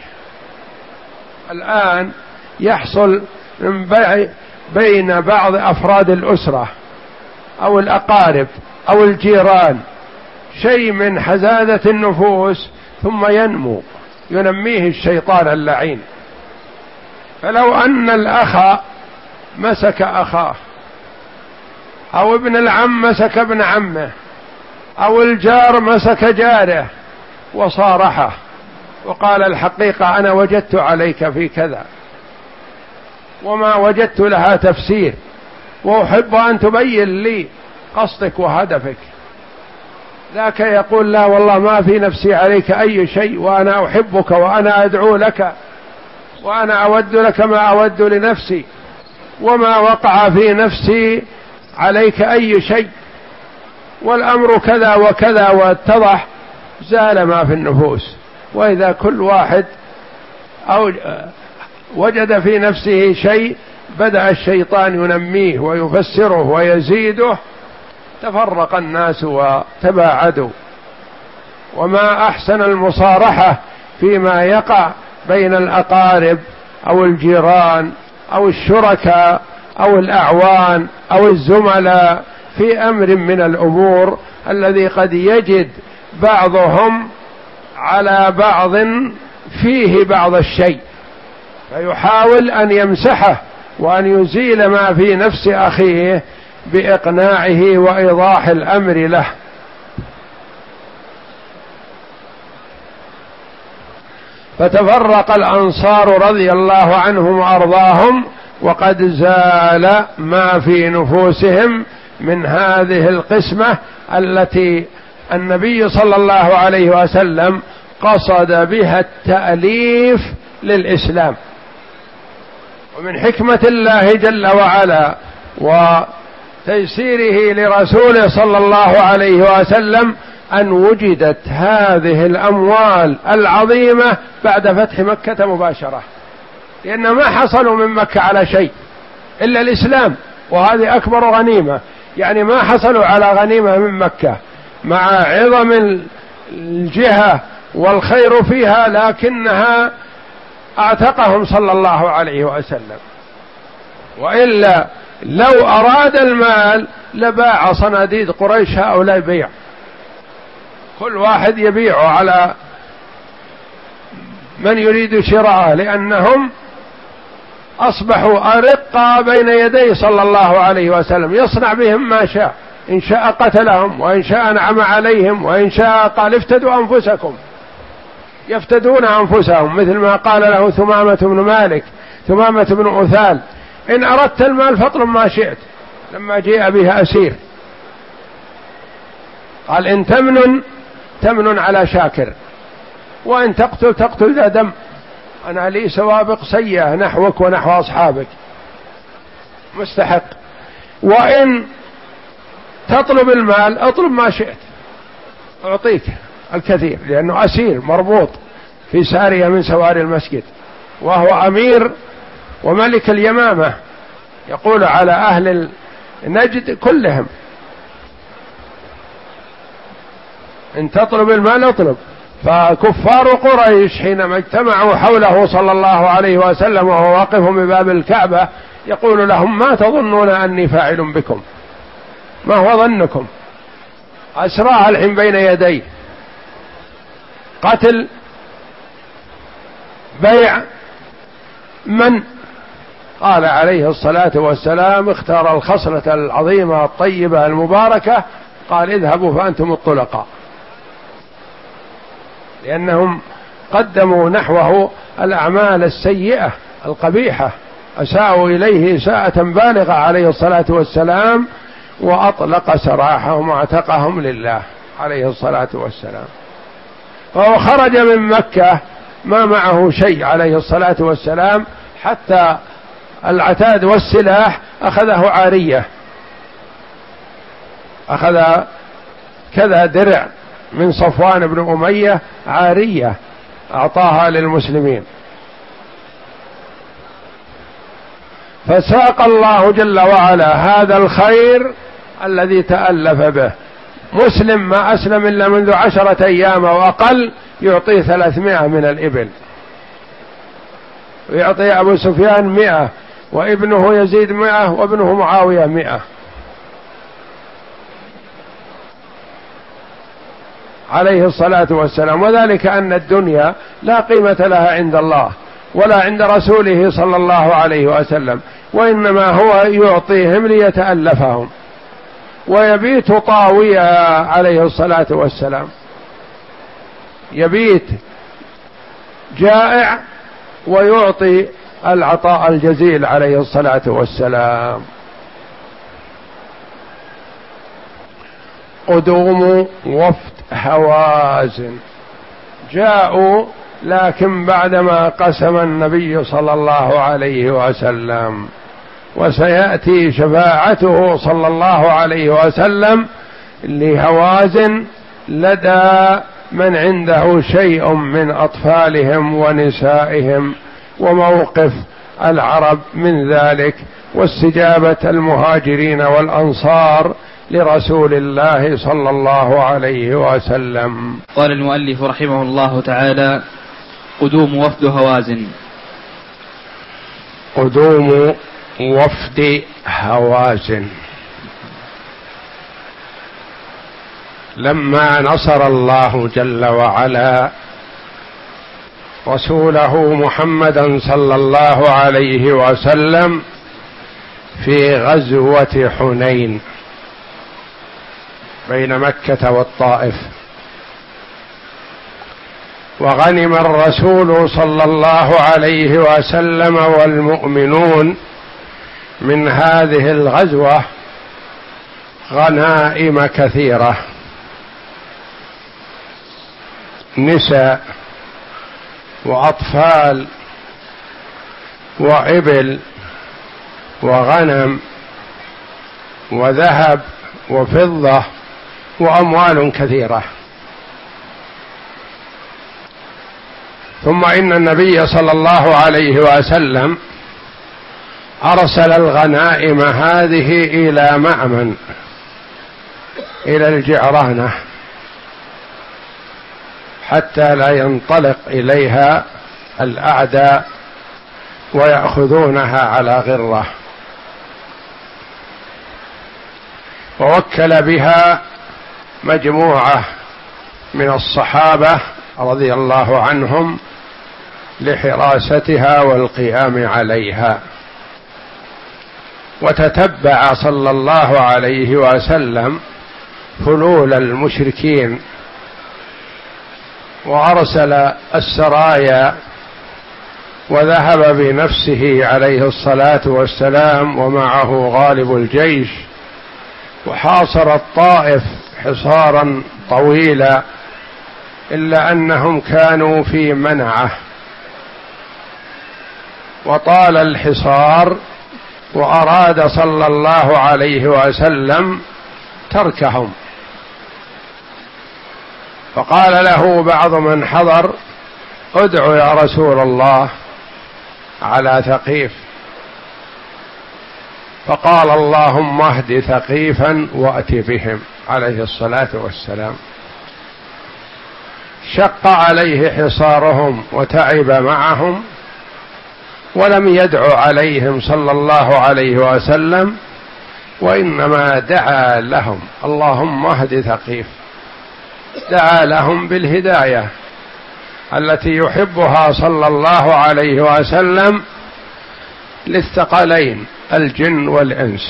S1: الآن يحصل من بين بعض أفراد الأسرة أو الأقارب أو الجيران شيء من حزازة النفوس، ثم ينمو ينميه الشيطان اللعين. فلو أن الأخ مسك أخاه، أو ابن العم مسك ابن عمه، أو الجار مسك جاره وصارحه وقال الحقيقة أنا وجدت عليك في كذا وما وجدت لها تفسير، وأحب أن تبين لي قصدك وهدفك، ذاك يقول لا والله ما في نفسي عليك أي شيء، وأنا أحبك وأنا أدعو لك وأنا أود لك ما أود لنفسي، وما وقع في نفسي عليك أي شيء، والأمر كذا وكذا، واتضح زال ما في النفوس. وإذا كل واحد أو وجد في نفسه شيء بدأ الشيطان ينميه ويفسره ويزيده، تفرق الناس وتباعدوا. وما أحسن المصارحة فيما يقع بين الأقارب أو الجيران أو الشركاء أو الأعوان أو الزملاء في أمر من الأمور الذي قد يجد بعضهم على بعض فيه بعض الشيء، فيحاول أن يمسحه وأن يزيل ما في نفس أخيه بإقناعه وإيضاح الأمر له. فتفرق الأنصار رضي الله عنهم وأرضاهم، وقد زال ما في نفوسهم من هذه القسمة التي النبي صلى الله عليه وسلم قصد بها التأليف للإسلام. ومن حكمة الله جل وعلا وتيسيره لرسوله صلى الله عليه وسلم أن وجدت هذه الأموال العظيمة بعد فتح مكة مباشرة، لأن ما حصلوا من مكة على شيء إلا الإسلام، وهذه أكبر غنيمة. يعني ما حصلوا على غنيمة من مكة مع عظم الجهة والخير فيها، لكنها أعتقهم صلى الله عليه وسلم. وإلا لو أراد المال لباع صناديد قريش هؤلاء بيع، كل واحد يبيع على من يريد شراءه، لأنهم أصبحوا أرقا بين يديه صلى الله عليه وسلم، يصنع بهم ما شاء، إن شاء قتلهم وإن شاء نعم عليهم وإن شاء قال افتدوا أنفسكم، يفتدون أنفسهم، مثل ما قال له ثمامة بن مالك ثمامة بن أثال إن أردت المال فاطلب ما شئت، لما جاء به أسير قال إن تمنن تمنن على شاكر، وإن تقتل تقتل ذا دم، أنا لي سوابق سيئة نحوك ونحو أصحابك مستحق، وإن تطلب المال اطلب ما شئت أعطيك الكثير، لأنه أسير مربوط في سارية من سواري المسجد، وهو أمير وملك اليمامة، يقول على أهل نجد كلهم إن تطلب المال اطلب. فكفار قريش حينما اجتمعوا حوله صلى الله عليه وسلم وهو واقف بباب الكعبة يقول لهم ما تظنون أني فاعل بكم، ما هو ظنكم؟ أسراها الحين بين يديه، قتل، بيع، من؟ قال عليه الصلاة والسلام اختار الخصلة العظيمة الطيبة المباركة، قال اذهبوا فأنتم الطلقاء، لأنهم قدموا نحوه الأعمال السيئة القبيحة، أساءوا إليه إساءة بالغة عليه الصلاة والسلام، وأطلق سراحهم واعتقهم لله عليه الصلاة والسلام. فهو خرج من مكة ما معه شيء عليه الصلاة والسلام، حتى العتاد والسلاح أخذه عارية، أخذ كذا درع من صفوان بن أمية عارية أعطاها للمسلمين. فساق الله جل وعلا هذا الخير الذي تألف به. مسلم ما أسلم إلا منذ عشرة أيام وأقل يعطيه ثلاثمائة من الإبل، ويعطي أبو سفيان مئة، وابنه يزيد مئة، وابنه معاوية مئة، عليه الصلاة والسلام. وذلك أن الدنيا لا قيمة لها عند الله ولا عند رسوله صلى الله عليه وسلم، وإنما هو يعطيهم ليتألفهم، ويبيت طاويا عليه الصلاة والسلام، يبيت جائع ويعطي العطاء الجزيل عليه الصلاة والسلام. قدوم وفد هوازن جاءوا، لكن بعدما قسم النبي صلى الله عليه وسلم، وسيأتي شفاعته صلى الله عليه وسلم لهوازن لدى من عنده شيء من أطفالهم ونسائهم، وموقف العرب من ذلك، واستجابة المهاجرين والأنصار لرسول الله صلى الله عليه وسلم.
S2: قال المؤلف رحمه الله تعالى: قدوم وفد هوازن.
S1: قدوم وفد هوازن، لما نصر الله جل وعلا رسوله محمدا صلى الله عليه وسلم في غزوة حنين بين مكة والطائف، وغنم الرسول صلى الله عليه وسلم والمؤمنون من هذه الغزوة غنائم كثيرة، نساء وأطفال وإبل وغنم وذهب وفضة وأموال كثيرة. ثم إن النبي صلى الله عليه وسلم أرسل الغنائم هذه إلى مأمن، إلى الجعرانة، حتى لا ينطلق إليها الأعداء ويأخذونها على غرة. ووكل بها مجموعة من الصحابة رضي الله عنهم لحراستها والقيام عليها. وتتبع صلى الله عليه وسلم فلول المشركين، وأرسل السرايا، وذهب بنفسه عليه الصلاة والسلام ومعه غالب الجيش، وحاصر الطائف حصارا طويلا، إلا أنهم كانوا في منعه، وطال الحصار، وأراد صلى الله عليه وسلم تركهم، فقال له بعض من حضر: ادعو يا رسول الله على ثقيف. فقال: اللهم اهد ثقيفا وأت بهم، عليه الصلاة والسلام. شق عليه حصارهم وتعب معهم، ولم يدع عليهم صلى الله عليه وسلم، وإنما دعا لهم: اللهم اهد ثقيف. دعا لهم بالهداية التي يحبها صلى الله عليه وسلم للثقلين الجن والإنس،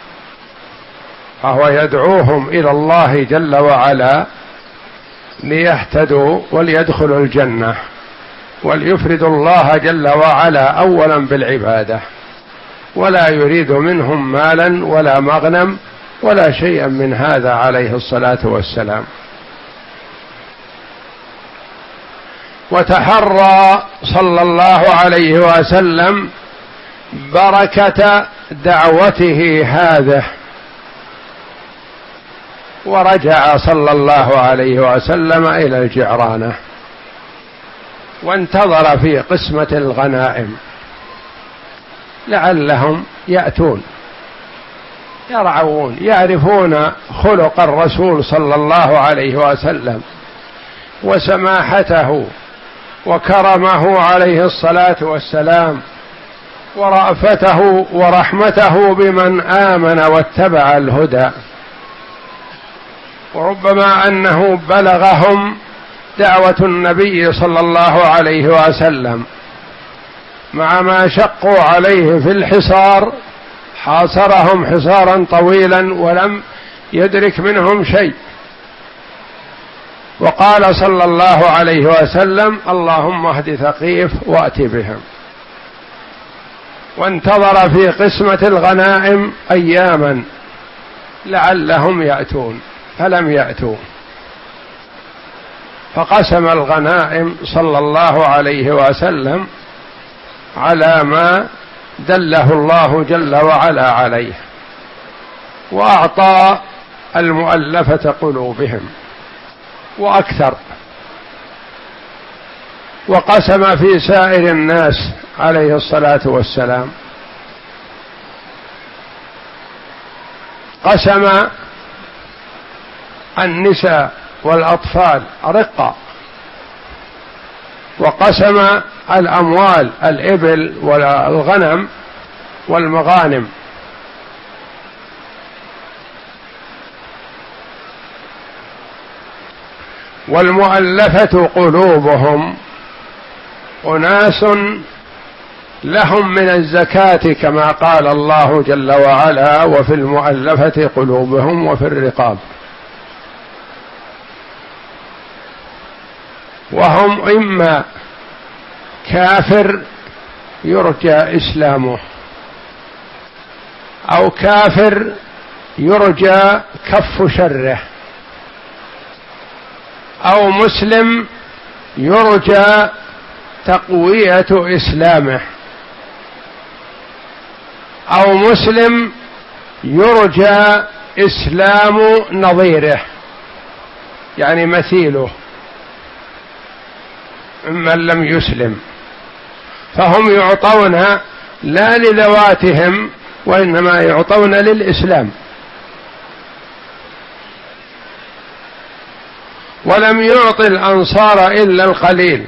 S1: فهو يدعوهم إلى الله جل وعلا ليهتدوا وليدخلوا الجنة، وليفردوا الله جل وعلا أولا بالعبادة، ولا يريد منهم مالا ولا مغنم ولا شيئا من هذا عليه الصلاة والسلام. وتحرى صلى الله عليه وسلم بركة دعوته هذه، ورجع صلى الله عليه وسلم إلى الجعرانة وانتظر في قسمة الغنائم لعلهم يأتون يرعون يعرفون خلق الرسول صلى الله عليه وسلم وسماحته وكرمه عليه الصلاة والسلام ورأفته ورحمته بمن آمن واتبع الهدى. وربما أنه بلغهم دعوة النبي صلى الله عليه وسلم مع ما شقوا عليه في الحصار، حاصرهم حصارا طويلا ولم يدرك منهم شيء، وقال صلى الله عليه وسلم: اللهم اهد ثقيف وأت بهم. وانتظر في قسمة الغنائم أياما لعلهم يأتون، فلم يأتوا، فقسم الغنائم صلى الله عليه وسلم على ما دله الله جل وعلا عليه، وأعطى المؤلفة قلوبهم وأكثر، وقسم في سائر الناس عليه الصلاة والسلام. قسم النساء والأطفال رقة، وقسم الأموال الإبل والغنم والمغانم، والمؤلفة قلوبهم أناس لهم من الزكاة كما قال الله جل وعلا: وفي المؤلفة قلوبهم وفي الرقاب. وهم إما كافر يرجى إسلامه، أو كافر يرجى كف شره، أو مسلم يرجى تقوية إسلامه، أو مسلم يرجى إسلام نظيره يعني مثيله ممن لم يسلم، فهم يعطون لا لذواتهم وإنما يعطون للإسلام. ولم يعطي الأنصار إلا القليل،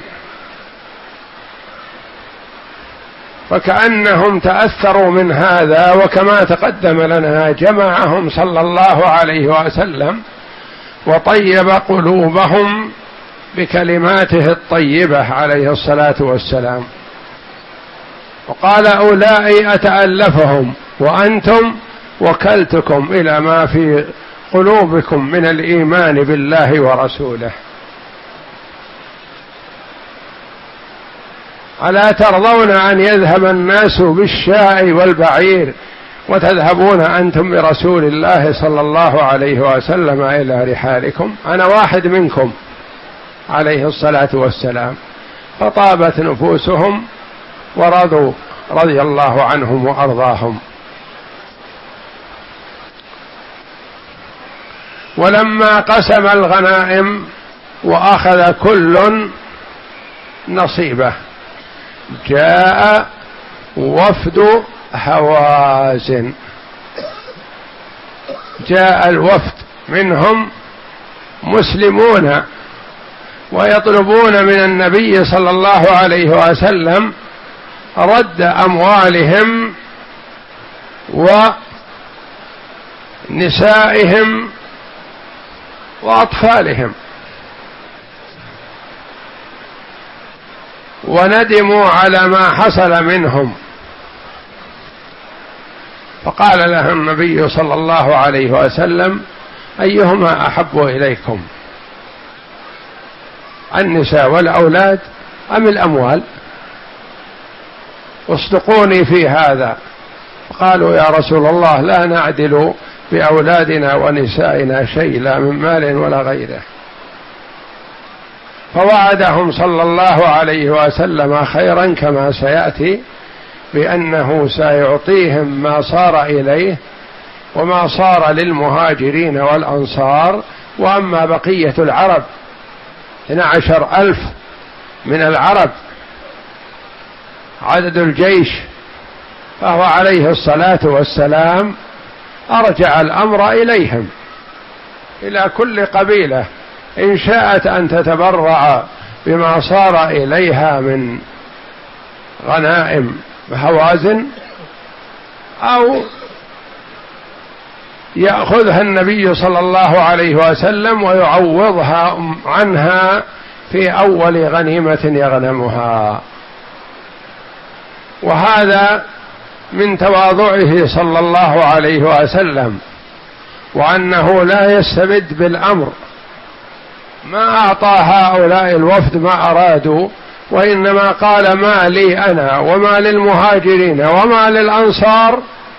S1: فكأنهم تأثروا من هذا، وكما تقدم لنا جمعهم صلى الله عليه وسلم وطيب قلوبهم بكلماته الطيبة عليه الصلاة والسلام، وقال: أولئك أتألفهم وأنتم وكلتكم إلى ما في قلوبكم من الإيمان بالله ورسوله، ألا ترضون أن يذهب الناس بالشاء والبعير وتذهبون أنتم برسول الله صلى الله عليه وسلم إلى رحالكم؟ أنا واحد منكم عليه الصلاة والسلام. فطابت نفوسهم ورضوا رضي الله عنهم وأرضاهم. ولما قسم الغنائم وأخذ كل نصيبه، جاء وفد هوازن، جاء الوفد منهم مسلمون ويطلبون من النبي صلى الله عليه وسلم رد أموالهم ونسائهم وأطفالهم، وندموا على ما حصل منهم. فقال له النبي صلى الله عليه وسلم: أيهما أحب إليكم، النساء والأولاد أم الأموال؟ اصدقوني في هذا. قالوا: يا رسول الله لا نعدل بأولادنا ونسائنا شيء، لا من مال ولا غيره. فوعدهم صلى الله عليه وسلم خيرا كما سيأتي، بأنه سيعطيهم ما صار إليه وما صار للمهاجرين والأنصار. وأما بقية العرب اثني عشر ألف من العرب عدد الجيش، فهو عليه الصلاة والسلام أرجع الأمر إليهم، إلى كل قبيلة إن شاءت أن تتبرع بما صار إليها من غنائم هوازن، أو يأخذها النبي صلى الله عليه وسلم ويعوضها عنها في أول غنيمة يغنمها. وهذا من تواضعه صلى الله عليه وسلم، وأنه لا يستبد بالأمر، ما أعطى هؤلاء الوفد ما أرادوا، وإنما قال ما لي أنا وما للمهاجرين وما للأنصار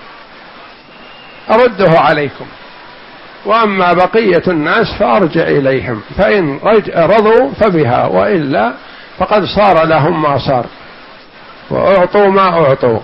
S1: أرده عليكم، وأما بقية الناس فأرجع إليهم، فإن رضوا فبها، وإلا فقد صار لهم ما صار وأعطوا ما أعطوا.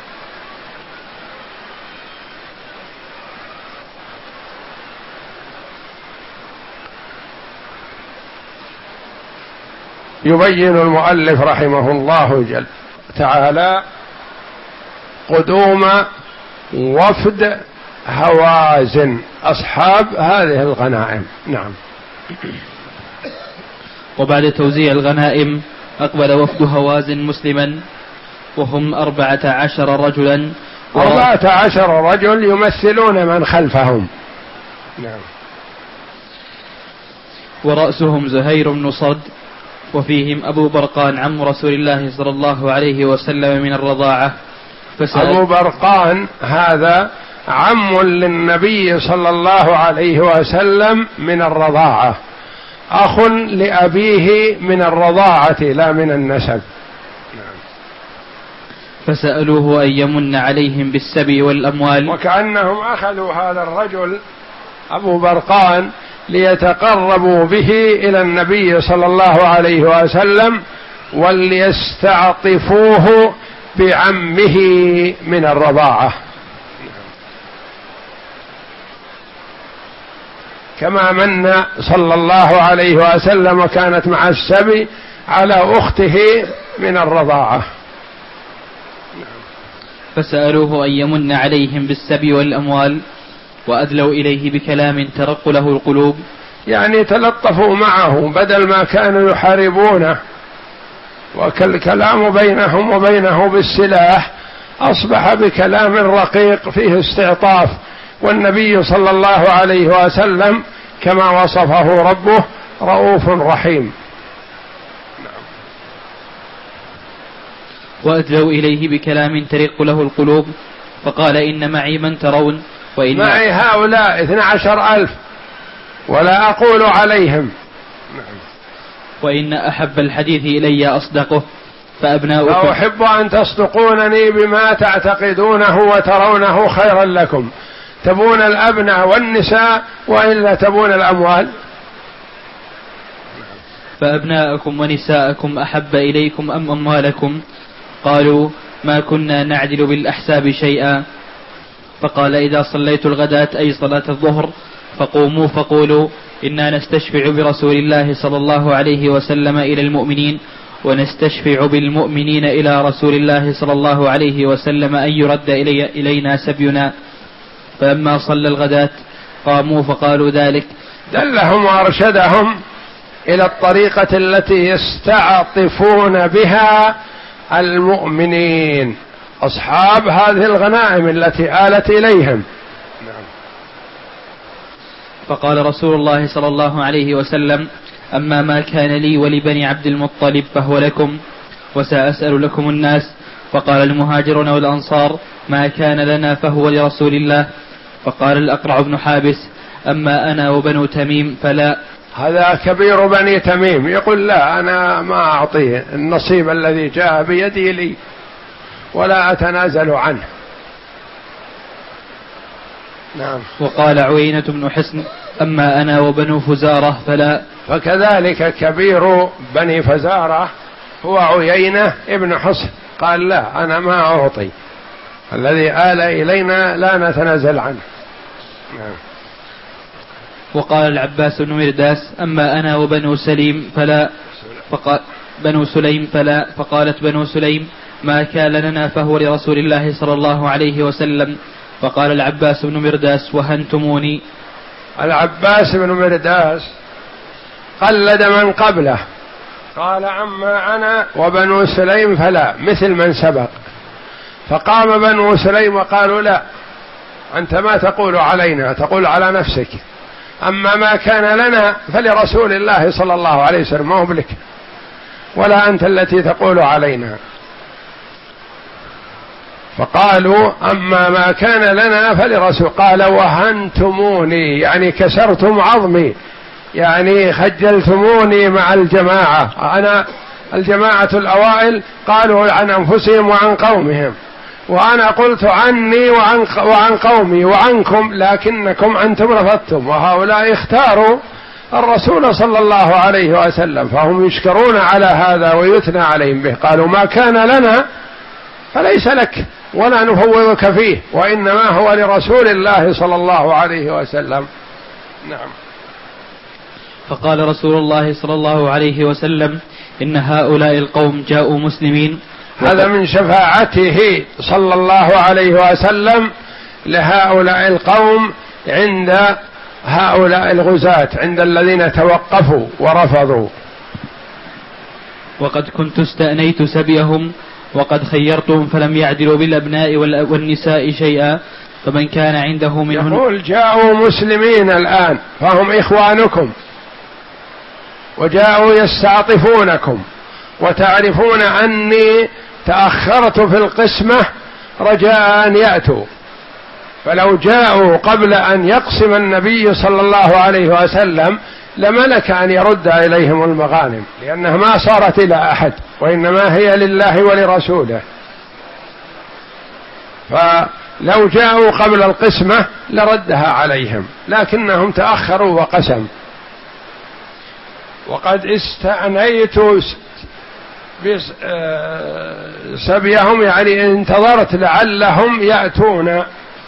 S1: يبين المؤلف رحمه الله جل تعالى قدوم وفد هوازن أصحاب هذه الغنائم. نعم.
S2: وبعد توزيع الغنائم أقبل وفد هوازن مسلما، وهم أربعة عشر رجلا
S1: أربعة عشر رجل يمثلون من خلفهم. نعم.
S2: ورأسهم زهير بن صد، وفيهم أبو برقان عم رسول الله صلى الله عليه وسلم من الرضاعة.
S1: أبو برقان هذا عم للنبي صلى الله عليه وسلم من الرضاعة، أخ لأبيه من الرضاعة لا من النسب.
S2: فسألوه أن يمن عليهم بالسبي والأموال،
S1: وكأنهم أخذوا هذا الرجل أبو برقان ليتقربوا به إلى النبي صلى الله عليه وسلم وليستعطفوه بعمه من الرضاعة، كما من صلى الله عليه وسلم وكانت مع السبي على أخته من الرضاعة.
S2: فسألوه أن يمن عليهم بالسبي والأموال، وأدلوا إليه بكلام ترق له القلوب،
S1: يعني تلطفوا معه بدل ما كانوا يحاربونه، وكالكلام بينهم وبينه بالسلاح أصبح بكلام رقيق فيه استعطاف، والنبي صلى الله عليه وسلم كما وصفه ربه رؤوف رحيم.
S2: وأدلوا إليه بكلام ترق له القلوب، فقال إن معي من ترون، وإن
S1: معي هؤلاء اثنى عشر ألف ولا أقول عليهم،
S2: وإن أحب الحديث إلي أصدقه، فأبناؤكم
S1: لا أحب أن تصدقونني بما تعتقدونه وترونه خيرا لكم، تبون الأبناء والنساء وإلا تبون الأموال.
S2: فأبناءكم ونساءكم أحب إليكم أم أموالكم؟ قالوا ما كنا نعدل بالأحساب شيئا. فقال إذا صليت الغداة أي صلاة الظهر فقوموا فقولوا إنا نستشفع برسول الله صلى الله عليه وسلم إلى المؤمنين، ونستشفع بالمؤمنين إلى رسول الله صلى الله عليه وسلم أن يرد إلي إلينا سبينا. فلما صلى الغداة قاموا فقالوا ذلك،
S1: دلهم وأرشدهم إلى الطريقة التي يستعطفون بها المؤمنين أصحاب هذه الغنائم التي آلت إليهم.
S2: فقال رسول الله صلى الله عليه وسلم أما ما كان لي ولبني عبد المطلب فهو لكم، وسأسأل لكم الناس. فقال المهاجرون والأنصار ما كان لنا فهو لرسول الله. فقال الأقرع بن حابس أما أنا وبنو تميم فلا.
S1: هذا كبير بني تميم يقول لا أنا ما أعطيه، النصيب الذي جاء بيدي لي ولا أتنازل عنه. نعم.
S2: وقال عيينة بن حصن: أما أنا وبنو فزارة فلا.
S1: فكذلك كبير بني فزارة هو عيينة ابن حصن، قال: لا، أنا ما أعطي، الذي آل إلينا لا نتنازل عنه. نعم.
S2: وقال العباس بن مرداس: أما أنا وبنو سليم فلا. فقال بنو سليم فلا. فقالت بنو سليم: ما كان لنا فهو لرسول الله صلى الله عليه وسلم. فقال العباس بن مرداس: وهنتموني.
S1: العباس بن مرداس قلد من قبله، قال: أما أنا وبنو سليم فلا، مثل من سبق. فقام بنو سليم وقالوا: لا، أنت ما تقول علينا، تقول على نفسك، أما ما كان لنا فلرسول الله صلى الله عليه وسلم، ما هو بلك، ولا أنت التي تقول علينا. فقالوا: أما ما كان لنا فلرسول. قال: وهنتموني، يعني كسرتم عظمي، يعني خجلتموني مع الجماعة. أنا الجماعة الأوائل قالوا عن أنفسهم وعن قومهم، وأنا قلت عني وعن, وعن قومي وعنكم، لكنكم أنتم رفضتم، وهؤلاء اختاروا الرسول صلى الله عليه وسلم، فهم يشكرون على هذا ويثنى عليهم به. قالوا: ما كان لنا فليس لك، ولا نفوضك فيه، وإنما هو لرسول الله صلى الله عليه وسلم. نعم.
S2: فقال رسول الله صلى الله عليه وسلم: إن هؤلاء القوم جاءوا مسلمين.
S1: هذا من شفاعته صلى الله عليه وسلم لهؤلاء القوم عند هؤلاء الغزاة، عند الذين توقفوا ورفضوا.
S2: وقد كنت استأنيت سبيهم وقد خيرتهم فلم يعدلوا بالأبناء والنساء شيئا، فمن كان عنده منهم.
S1: يقول: جاءوا مسلمين الآن، فهم إخوانكم، وجاءوا يستعطفونكم، وتعرفون أني تأخرت في القسمة رجاء أن يأتوا، فلو جاءوا قبل أن يقسم النبي صلى الله عليه وسلم لملك أن يرد إليهم المغانم، لأنها ما صارت إلى أحد، وإنما هي لله ولرسوله. فلو جاءوا قبل القسمة لردها عليهم، لكنهم تأخروا وقسم. وقد استأنيت سبيهم، يعني انتظرت لعلهم يأتون،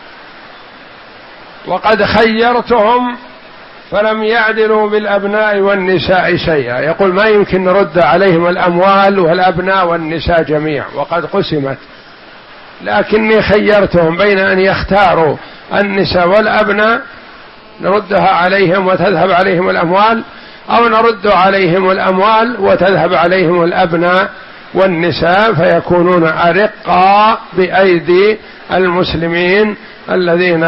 S1: وقد خيرتهم فلم يعدلوا بالأبناء والنساء شيئا. يقول: ما يمكن نرد عليهم الأموال والأبناء والنساء جميع وقد قسمت، لكني خيرتهم بين أن يختاروا النساء والأبناء نردها عليهم وتذهب عليهم الأموال، أو نرد عليهم الأموال وتذهب عليهم الأبناء والنساء، فيكونون أرقا بأيدي المسلمين الذين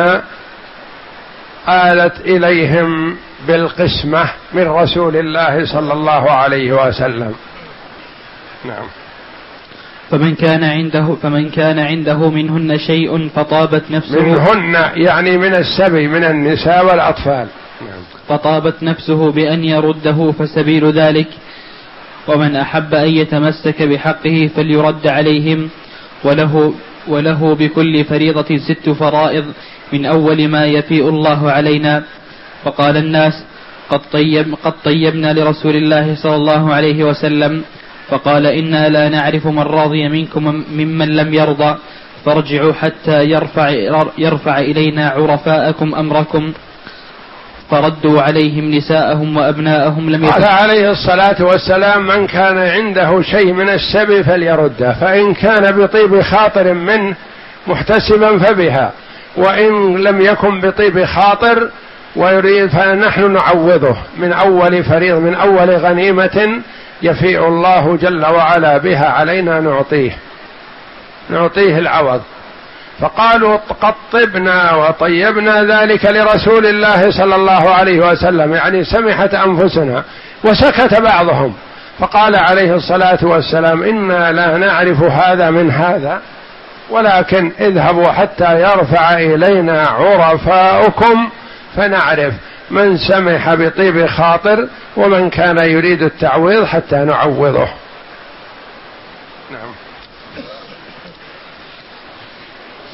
S1: آلت إليهم بالقسمة من رسول الله صلى الله عليه وسلم. نعم.
S2: فمن كان عنده فمن كان عنده منهن شيء فطابت نفسه.
S1: منهن يعني من السبي، من النساء والأطفال.
S2: نعم. فطابت نفسه بأن يرده فسبيل ذلك. ومن أحب أن يتمسك بحقه فليرد عليهم، وله وله بكل فريضة ست فرائض من أول ما يفيء الله علينا. فقال الناس: قد, طيب قد طيبنا لرسول الله صلى الله عليه وسلم. فقال: إنا لا نعرف من راضي منكم ممن لم يرضى، فارجعوا حتى يرفع, يرفع إلينا عرفاءكم أمركم. فردوا عليهم نساءهم وأبناءهم لم يرضى.
S1: قال عليه الصلاة والسلام: من كان عنده شيء من السبي فليرده، فإن كان بطيب خاطر منه محتسبا فبها، وإن لم يكن بطيب خاطر ويريد فنحن نعوضه من أول فريض، من أول غنيمة يفيء الله جل وعلا بها علينا نعطيه نعطيه العوض. فقالوا: قد طبنا وطيبنا ذلك لرسول الله صلى الله عليه وسلم، يعني سمحت أنفسنا، وسكت بعضهم. فقال عليه الصلاة والسلام: إنا لا نعرف هذا من هذا، ولكن اذهبوا حتى يرفع إلينا عرفاؤكم فنعرف من سمح بطيب خاطر ومن كان يريد التعويض حتى نعوضه. نعم.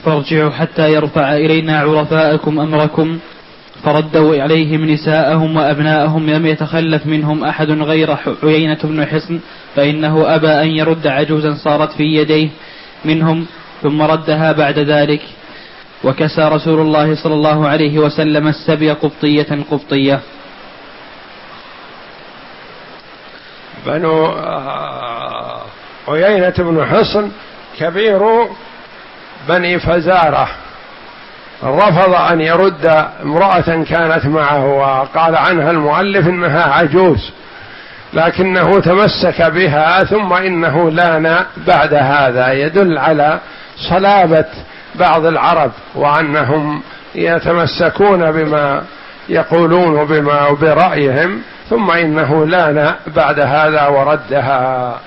S2: فارجعوا حتى يرفع إلينا عرفاءكم أمركم. فردوا إليهم نساءهم وأبناءهم، لم يتخلف منهم أحد غير عيينة بن حصن، فإنه أبى أن يرد عجوزا صارت في يديه منهم، ثم ردها بعد ذلك. وكسى رسول الله صلى الله عليه وسلم السبي قبطية قبطية.
S1: بنو عيينة بن حصن كبير بني فزارة رفض أن يرد امرأة كانت معه، وقال عنها المؤلف إنها عجوز، لكنه تمسك بها، ثم إنه لان بعد هذا، يدل على صلابة بعض العرب وأنهم يتمسكون بما يقولون بما برأيهم، ثم إنه لان بعد هذا وردها.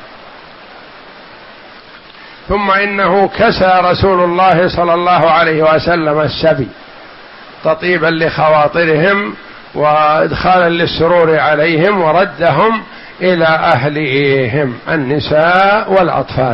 S1: ثم إنه كسى رسول الله صلى الله عليه وسلم السبي تطيبا لخواطرهم وإدخالا للسرور عليهم، وردهم إلى أهليهم النساء والأطفال.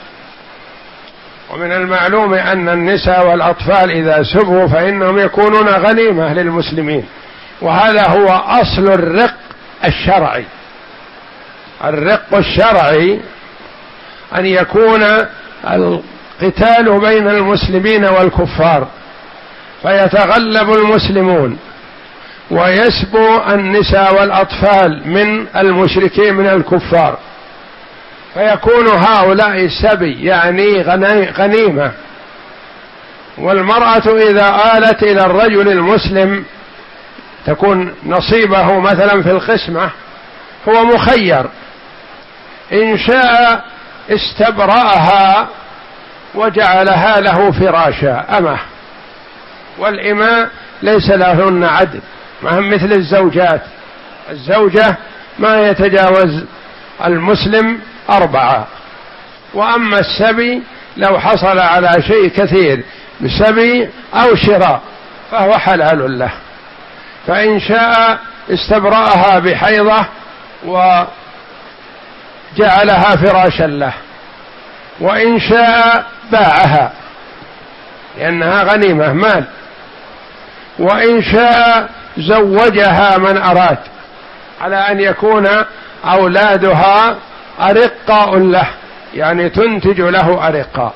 S1: ومن المعلوم أن النساء والأطفال إذا سبوا فإنهم يكونون غنيمة للمسلمين، وهذا هو أصل الرق الشرعي. الرق الشرعي أن يكون القتال بين المسلمين والكفار، فيتغلب المسلمون ويسبو النساء والأطفال من المشركين من الكفار، فيكون هؤلاء السبي يعني غنيمة. والمرأة إذا آلت إلى الرجل المسلم تكون نصيبه مثلا في القسمة، هو مخير، إن شاء استبرأها وجعلها له فراشا أمه، والإماء ليس لهن عدل، ما هم مثل الزوجات. الزوجة ما يتجاوز المسلم أربعة، وأما السبي لو حصل على شيء كثير بسبي أو شراء فهو حلال له، فإن شاء استبرأها بحيضة وجعلها فراشا له، وإن شاء باعها لأنها غنيمة مال، وإن شاء زوجها من أراد، على أن يكون أولادها أرقاء له، يعني تنتج له أرقاء.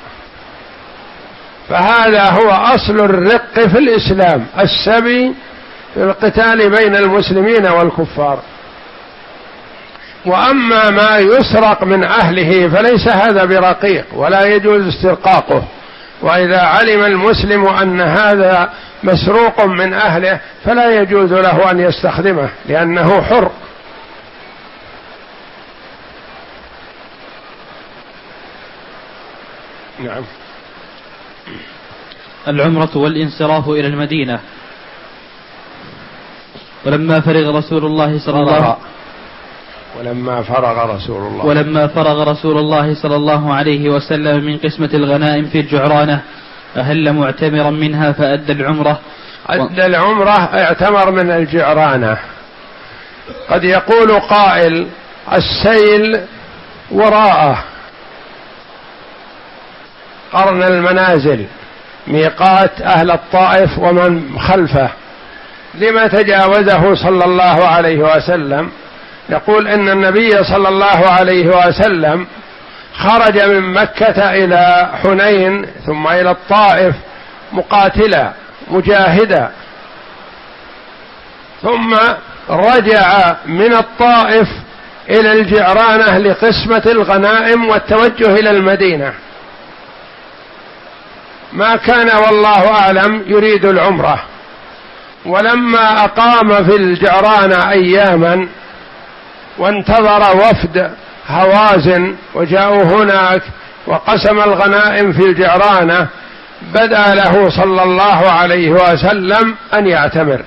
S1: فهذا هو أصل الرق في الإسلام، السبي في القتال بين المسلمين والكفار. وأما ما يسرق من أهله فليس هذا برقيق ولا يجوز استرقاقه، وإذا علم المسلم أن هذا مسروق من أهله فلا يجوز له أن يستخدمه لأنه حر. نعم.
S2: العمرة والانصراف إلى المدينة. ولما فرغ رسول الله صلى الله عليه
S1: ولما فرغ رسول الله
S2: ولما فرغ رسول الله صلى الله عليه وسلم من قسمة الغنائم في الجعرانة أهل معتمرا منها فأدى العمرة.
S1: أدى العمرة اعتمر من الجعرانة. قد يقول قائل السيل وراءه قرن المنازل ميقات أهل الطائف ومن خلفه، لما تجاوزه صلى الله عليه وسلم؟ يقول إن النبي صلى الله عليه وسلم خرج من مكة إلى حنين ثم إلى الطائف مقاتلا مجاهدا، ثم رجع من الطائف إلى الجعرانة لقسمة الغنائم والتوجه إلى المدينة. ما كان والله أعلم يريد العمرة. ولما أقام في الجعرانة أياما وانتظر وفد هوازن وجاءوا هناك وقسم الغنائم في الجعرانة، بدأ له صلى الله عليه وسلم أن يعتمر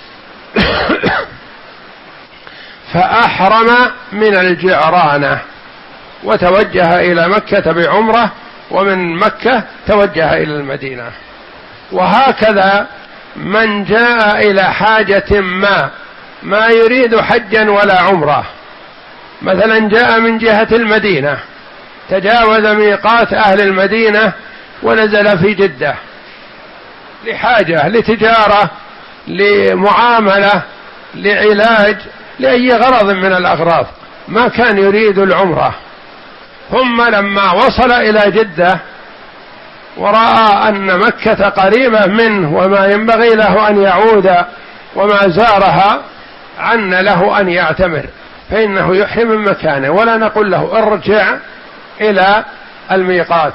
S1: فأحرم من الجعرانة وتوجه إلى مكة بعمرة، ومن مكة توجه إلى المدينة. وهكذا من جاء إلى حاجة ما ما يريد حجا ولا عمرة، مثلا جاء من جهة المدينة تجاوز ميقات أهل المدينة ونزل في جدة لحاجة، لتجارة، لمعاملة، لعلاج، لأي غرض من الأغراض، ما كان يريد العمرة. ثم لما وصل إلى جدة ورأى أن مكة قريبة منه وما ينبغي له أن يعود وما زارها، عن له أن يعتمر، فإنه يحرم من مكانه، ولا نقول له ارجع إلى الميقات.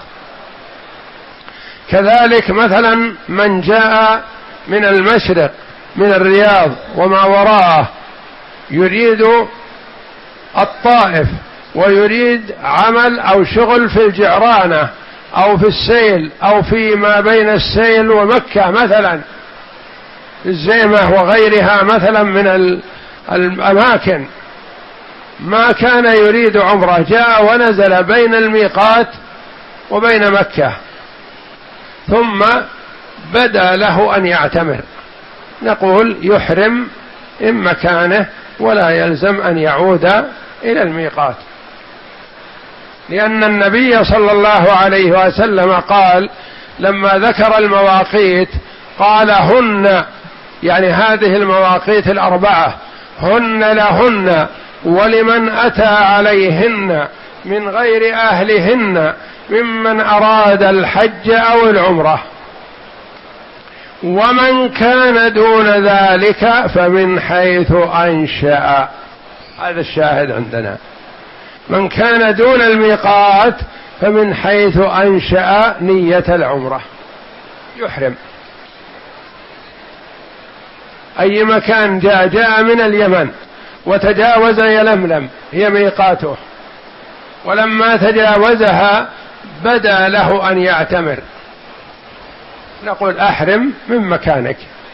S1: كذلك مثلا من جاء من المشرق من الرياض وما وراءه يريد الطائف ويريد عمل أو شغل في الجعرانة أو في السيل أو في ما بين السيل ومكة مثلا، الزيمة وغيرها مثلا من الأماكن، ما كان يريد عمره، جاء ونزل بين الميقات وبين مكة ثم بدا له أن يعتمر، نقول يحرم من مكانه ولا يلزم أن يعود إلى الميقات، لأن النبي صلى الله عليه وسلم قال لما ذكر المواقيت قال هن، يعني هذه المواقيت الأربعة، هن لهن ولمن أتى عليهن من غير أهلهن ممن أراد الحج أو العمرة، ومن كان دون ذلك فمن حيث أنشأ. هذا الشاهد عندنا، من كان دون الميقات فمن حيث أنشأ نية العمرة يحرم. أي مكان جاء، جاء من اليمن وتجاوز يلملم هي ميقاته، ولما تجاوزها بدا له أن يعتمر، نقول أحرم من مكانك.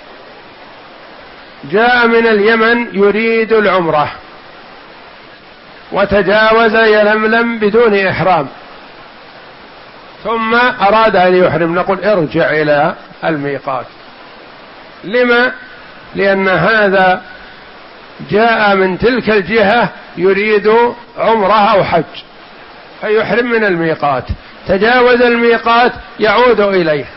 S1: جاء من اليمن يريد العمرة وتجاوز يلملم بدون إحرام ثم أراد أن يحرم، نقول ارجع إلى الميقات. لما؟ لأن هذا جاء من تلك الجهة يريد عمرة أو حج فيحرم من الميقات، تجاوز الميقات يعود إليه.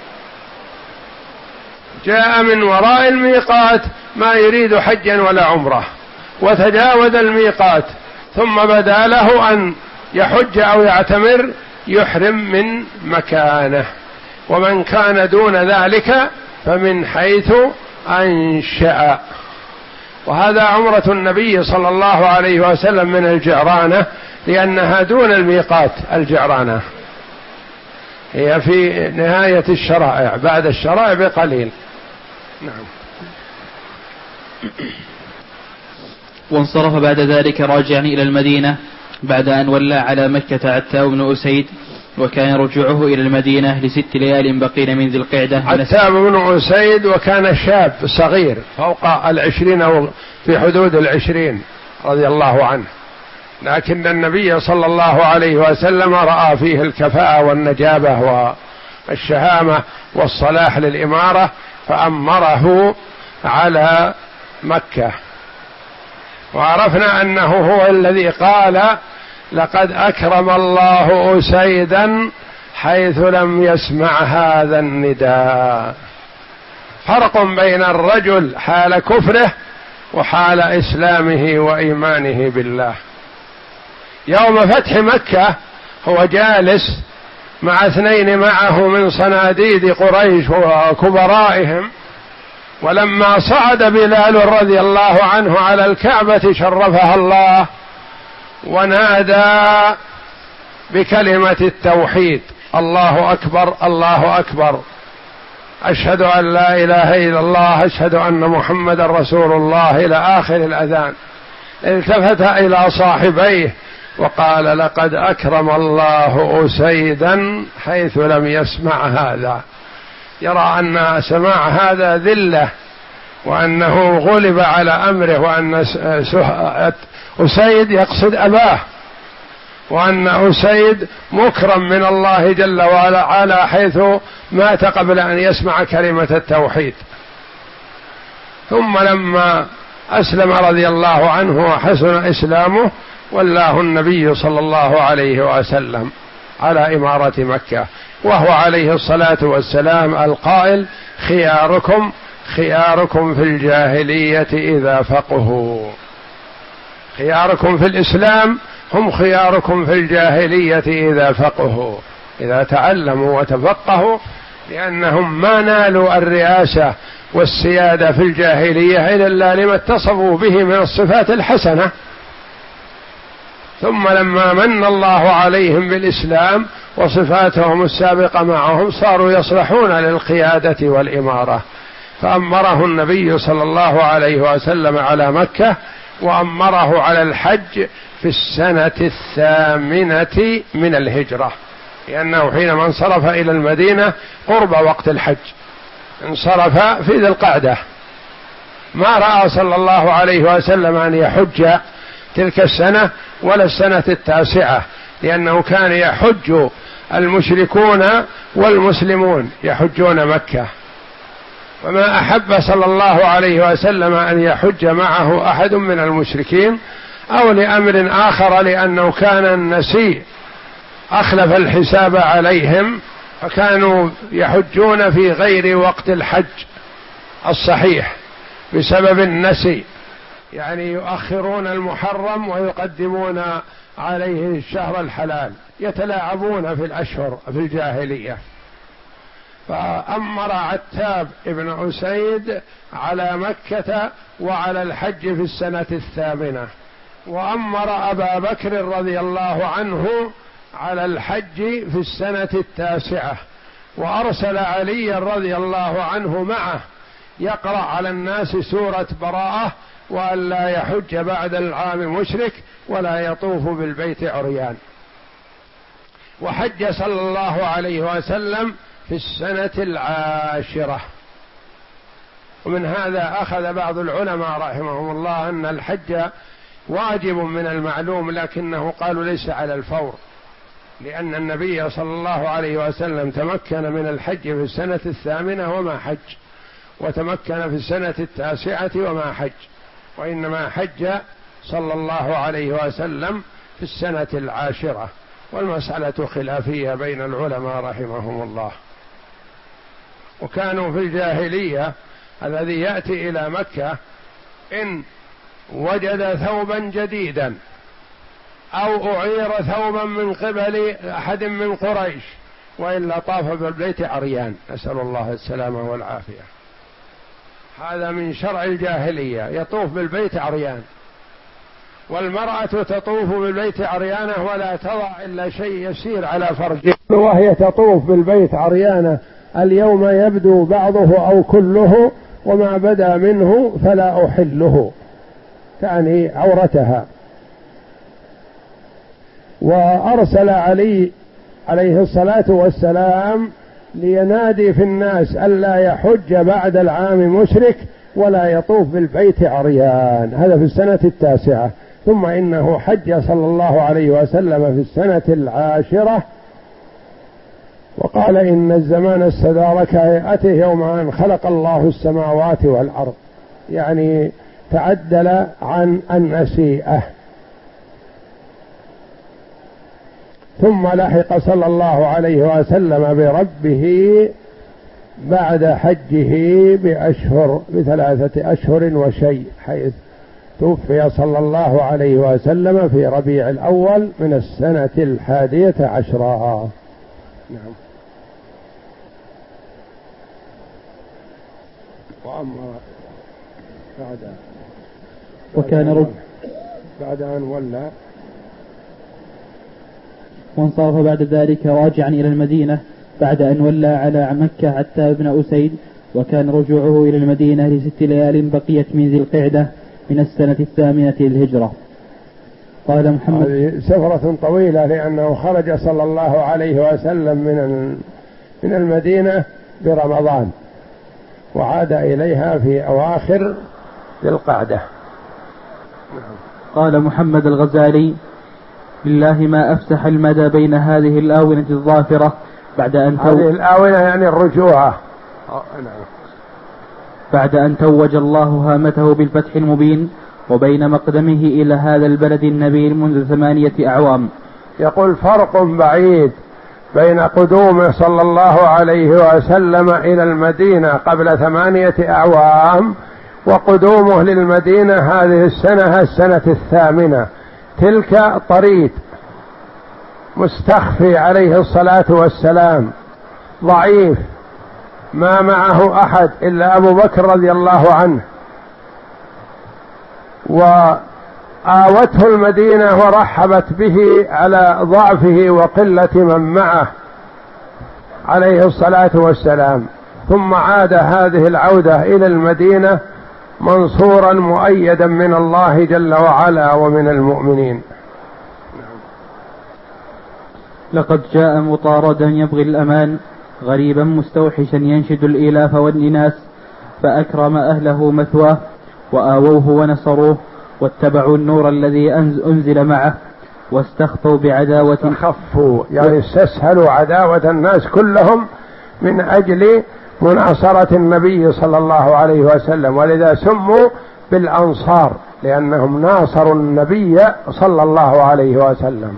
S1: جاء من وراء الميقات ما يريد حجا ولا عمرة وتجاوز الميقات ثم بدا له أن يحج أو يعتمر، يحرم من مكانه. ومن كان دون ذلك فمن حيث أنشأ. وهذا عمرة النبي صلى الله عليه وسلم من الجعرانة، لأنها دون الميقات. الجعرانة هي في نهاية الشرائع، بعد الشرائع بقليل. نعم.
S2: وانصرف بعد ذلك راجعا إلى المدينة بعد أن ولى على مكة عتاب بن أسيد، وكان رجوعه إلى المدينة لست ليال بقين من ذي القعدة.
S1: عتاب بن أسيد وكان شاب صغير فوق العشرين أو في حدود العشرين رضي الله عنه، لكن النبي صلى الله عليه وسلم رأى فيه الكفاءة والنجابة والشهامة والصلاح للإمارة فأمره على مكة. وعرفنا أنه هو الذي قال لقد أكرم الله أسيدا حيث لم يسمع هذا النداء. فرق بين الرجل حال كفره وحال إسلامه وإيمانه بالله. يوم فتح مكة هو جالس مع اثنين معه من صناديد قريش وكبرائهم، ولما صعد بلال رضي الله عنه على الكعبة شرفها الله ونادى بكلمة التوحيد: الله أكبر الله أكبر، أشهد أن لا إله إلا الله، أشهد أن محمد رسول الله، إلى آخر الأذان. التفت إلى صاحبيه وقال: لقد أكرم الله أسيدا حيث لم يسمع هذا. يرى أن سماع هذا ذلة، وأنه غلب على أمره، وأن أسيد يقصد أباه، وأن أسيد مكرم من الله جل وعلا حيث مات قبل أن يسمع كلمة التوحيد. ثم لما أسلم رضي الله عنه وحسن إسلامه ولاه النبي صلى الله عليه وسلم على إمارة مكة. وهو عليه الصلاة والسلام القائل: خياركم خياركم في الجاهلية إذا فقهوا. خياركم في الإسلام هم خياركم في الجاهلية إذا فقهوا، إذا تعلموا وتفقهوا، لأنهم ما نالوا الرئاسة والسيادة في الجاهلية إلا لما اتصفوا به من الصفات الحسنة، ثم لما من الله عليهم بالإسلام وصفاتهم السابقة معهم صاروا يصلحون للقيادة والإمارة، فأمره النبي صلى الله عليه وسلم على مكة، وأمره على الحج في السنة الثامنة من الهجرة، لأنه حينما انصرف إلى المدينة قرب وقت الحج، انصرف في ذي القعدة، ما رأى صلى الله عليه وسلم أن يحج تلك السنة ولا السنة التاسعة، لأنه كان يحج المشركون والمسلمون يحجون مكة، وما أحب صلى الله عليه وسلم أن يحج معه أحد من المشركين أو لأمر آخر، لأنه كان النسي أخلف الحساب عليهم، فكانوا يحجون في غير وقت الحج الصحيح بسبب النسي، يعني يؤخرون المحرم ويقدمون عليه الشهر الحلال، يتلاعبون في الأشهر في الجاهلية. فأمر عتاب ابن أسيد على مكة وعلى الحج في السنة الثامنة، وأمر أبا بكر رضي الله عنه على الحج في السنة التاسعة، وأرسل علي رضي الله عنه معه يقرأ على الناس سورة براءة، وأن لا يحج بعد العام مشرك ولا يطوف بالبيت عريان. وحج صلى الله عليه وسلم في السنة العاشرة. ومن هذا أخذ بعض العلماء رحمهم الله أن الحج واجب من المعلوم، لكنه قالوا ليس على الفور، لأن النبي صلى الله عليه وسلم تمكن من الحج في السنة الثامنة وما حج، وتمكن في السنة التاسعة وما حج، وإنما حج صلى الله عليه وسلم في السنة العاشرة، والمسألة خلافية بين العلماء رحمهم الله. وكانوا في الجاهلية الذي يأتي إلى مكة إن وجد ثوبا جديدا أو أعير ثوبا من قبل أحد من قريش وإلا طاف بالبيت عريان، نسأل الله السلامة والعافية. هذا من شرع الجاهلية، يطوف بالبيت عريان، والمرأة تطوف بالبيت عريانة ولا تضع إلا شيء يسير على فرجها، وهي تطوف بالبيت عريانة اليوم يبدو بعضه أو كله، وما بدا منه فلا أحله، تعني عورتها. وأرسل علي عليه الصلاة والسلام لينادي في الناس ألا يحج بعد العام مشرك ولا يطوف بالبيت عريان، هذا في السنة التاسعة. ثم إنه حج صلى الله عليه وسلم في السنة العاشرة، وقال إن الزمان استدار كهيئته يوم أن خلق الله السماوات والأرض، يعني تعدل عن النسيئة. ثم لحق صلى الله عليه وسلم بربه بعد حجه بأشهر بثلاثة أشهر وشيء، حيث توفي صلى الله عليه وسلم في ربيع الأول من السنة الحادية عشرة. نعم. وأمر بعد
S2: وكان رجل
S1: بعد أن ولى
S2: وانصرف بعد ذلك راجعا إلى المدينة بعد أن ولى على مكة حتى ابن أسيد، وكان رجوعه إلى المدينة لست ليال بقيت من ذي القعدة من السنة الثامنة للهجرة. قال محمد:
S1: هذه سفرة طويلة، لأنه خرج صلى الله عليه وسلم من من المدينة برمضان، وعاد إليها في أواخر ذي القعدة.
S2: قال محمد الغزالي: بالله ما أفسح المدى بين هذه الآونة الظافرة بعد أن تو...
S1: هذه الآونة يعني الرجوع
S2: بعد أن توج الله هامته بالفتح المبين، وبين مقدمه إلى هذا البلد النبيل منذ ثمانية أعوام.
S1: يقول: فرق بعيد بين قدومه صلى الله عليه وسلم إلى المدينة قبل ثمانية أعوام وقدومه للمدينة هذه السنة السنة الثامنة. تلك طريد مستخفي عليه الصلاة والسلام ضعيف ما معه أحد إلا أبو بكر رضي الله عنه، وآوته المدينة ورحبت به على ضعفه وقلة من معه عليه الصلاة والسلام، ثم عاد هذه العودة إلى المدينة منصورا مؤيدا من الله جل وعلا ومن المؤمنين.
S2: لقد جاء مطاردا يبغي الأمان غريبا مستوحشا ينشد الإيلاف والإناس، فأكرم أهله مثواه وآووه ونصروه واتبعوا النور الذي أنزل معه واستخفوا بعداوة
S1: خفوا يعني استسهلوا عداوة الناس كلهم من أجل مناصرة النبي صلى الله عليه وسلم، ولذا سموا بالأنصار لأنهم ناصروا النبي صلى الله عليه وسلم.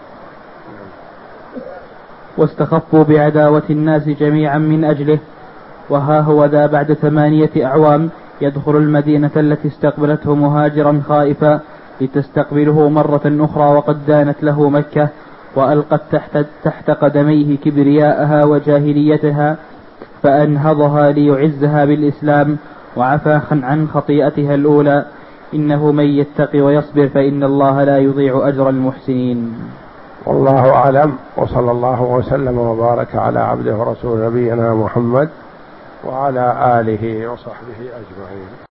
S2: واستخفوا بعداوة الناس جميعا من أجله. وها هو ذا بعد ثمانية أعوام يدخل المدينة التي استقبلته مهاجرا خائفا لتستقبله مرة أخرى وقد دانت له مكة وألقت تحت, تحت قدميه كبرياءها وجاهليتها، فأنهضها ليعزها بالإسلام وعفى عن خطيئتها الأولى. إنه من يتقي ويصبر فإن الله لا يضيع أجر المحسنين.
S1: والله أعلم، وصلى الله وسلم وبارك على عبده ورسول نبينا محمد وعلى آله وصحبه أجمعين.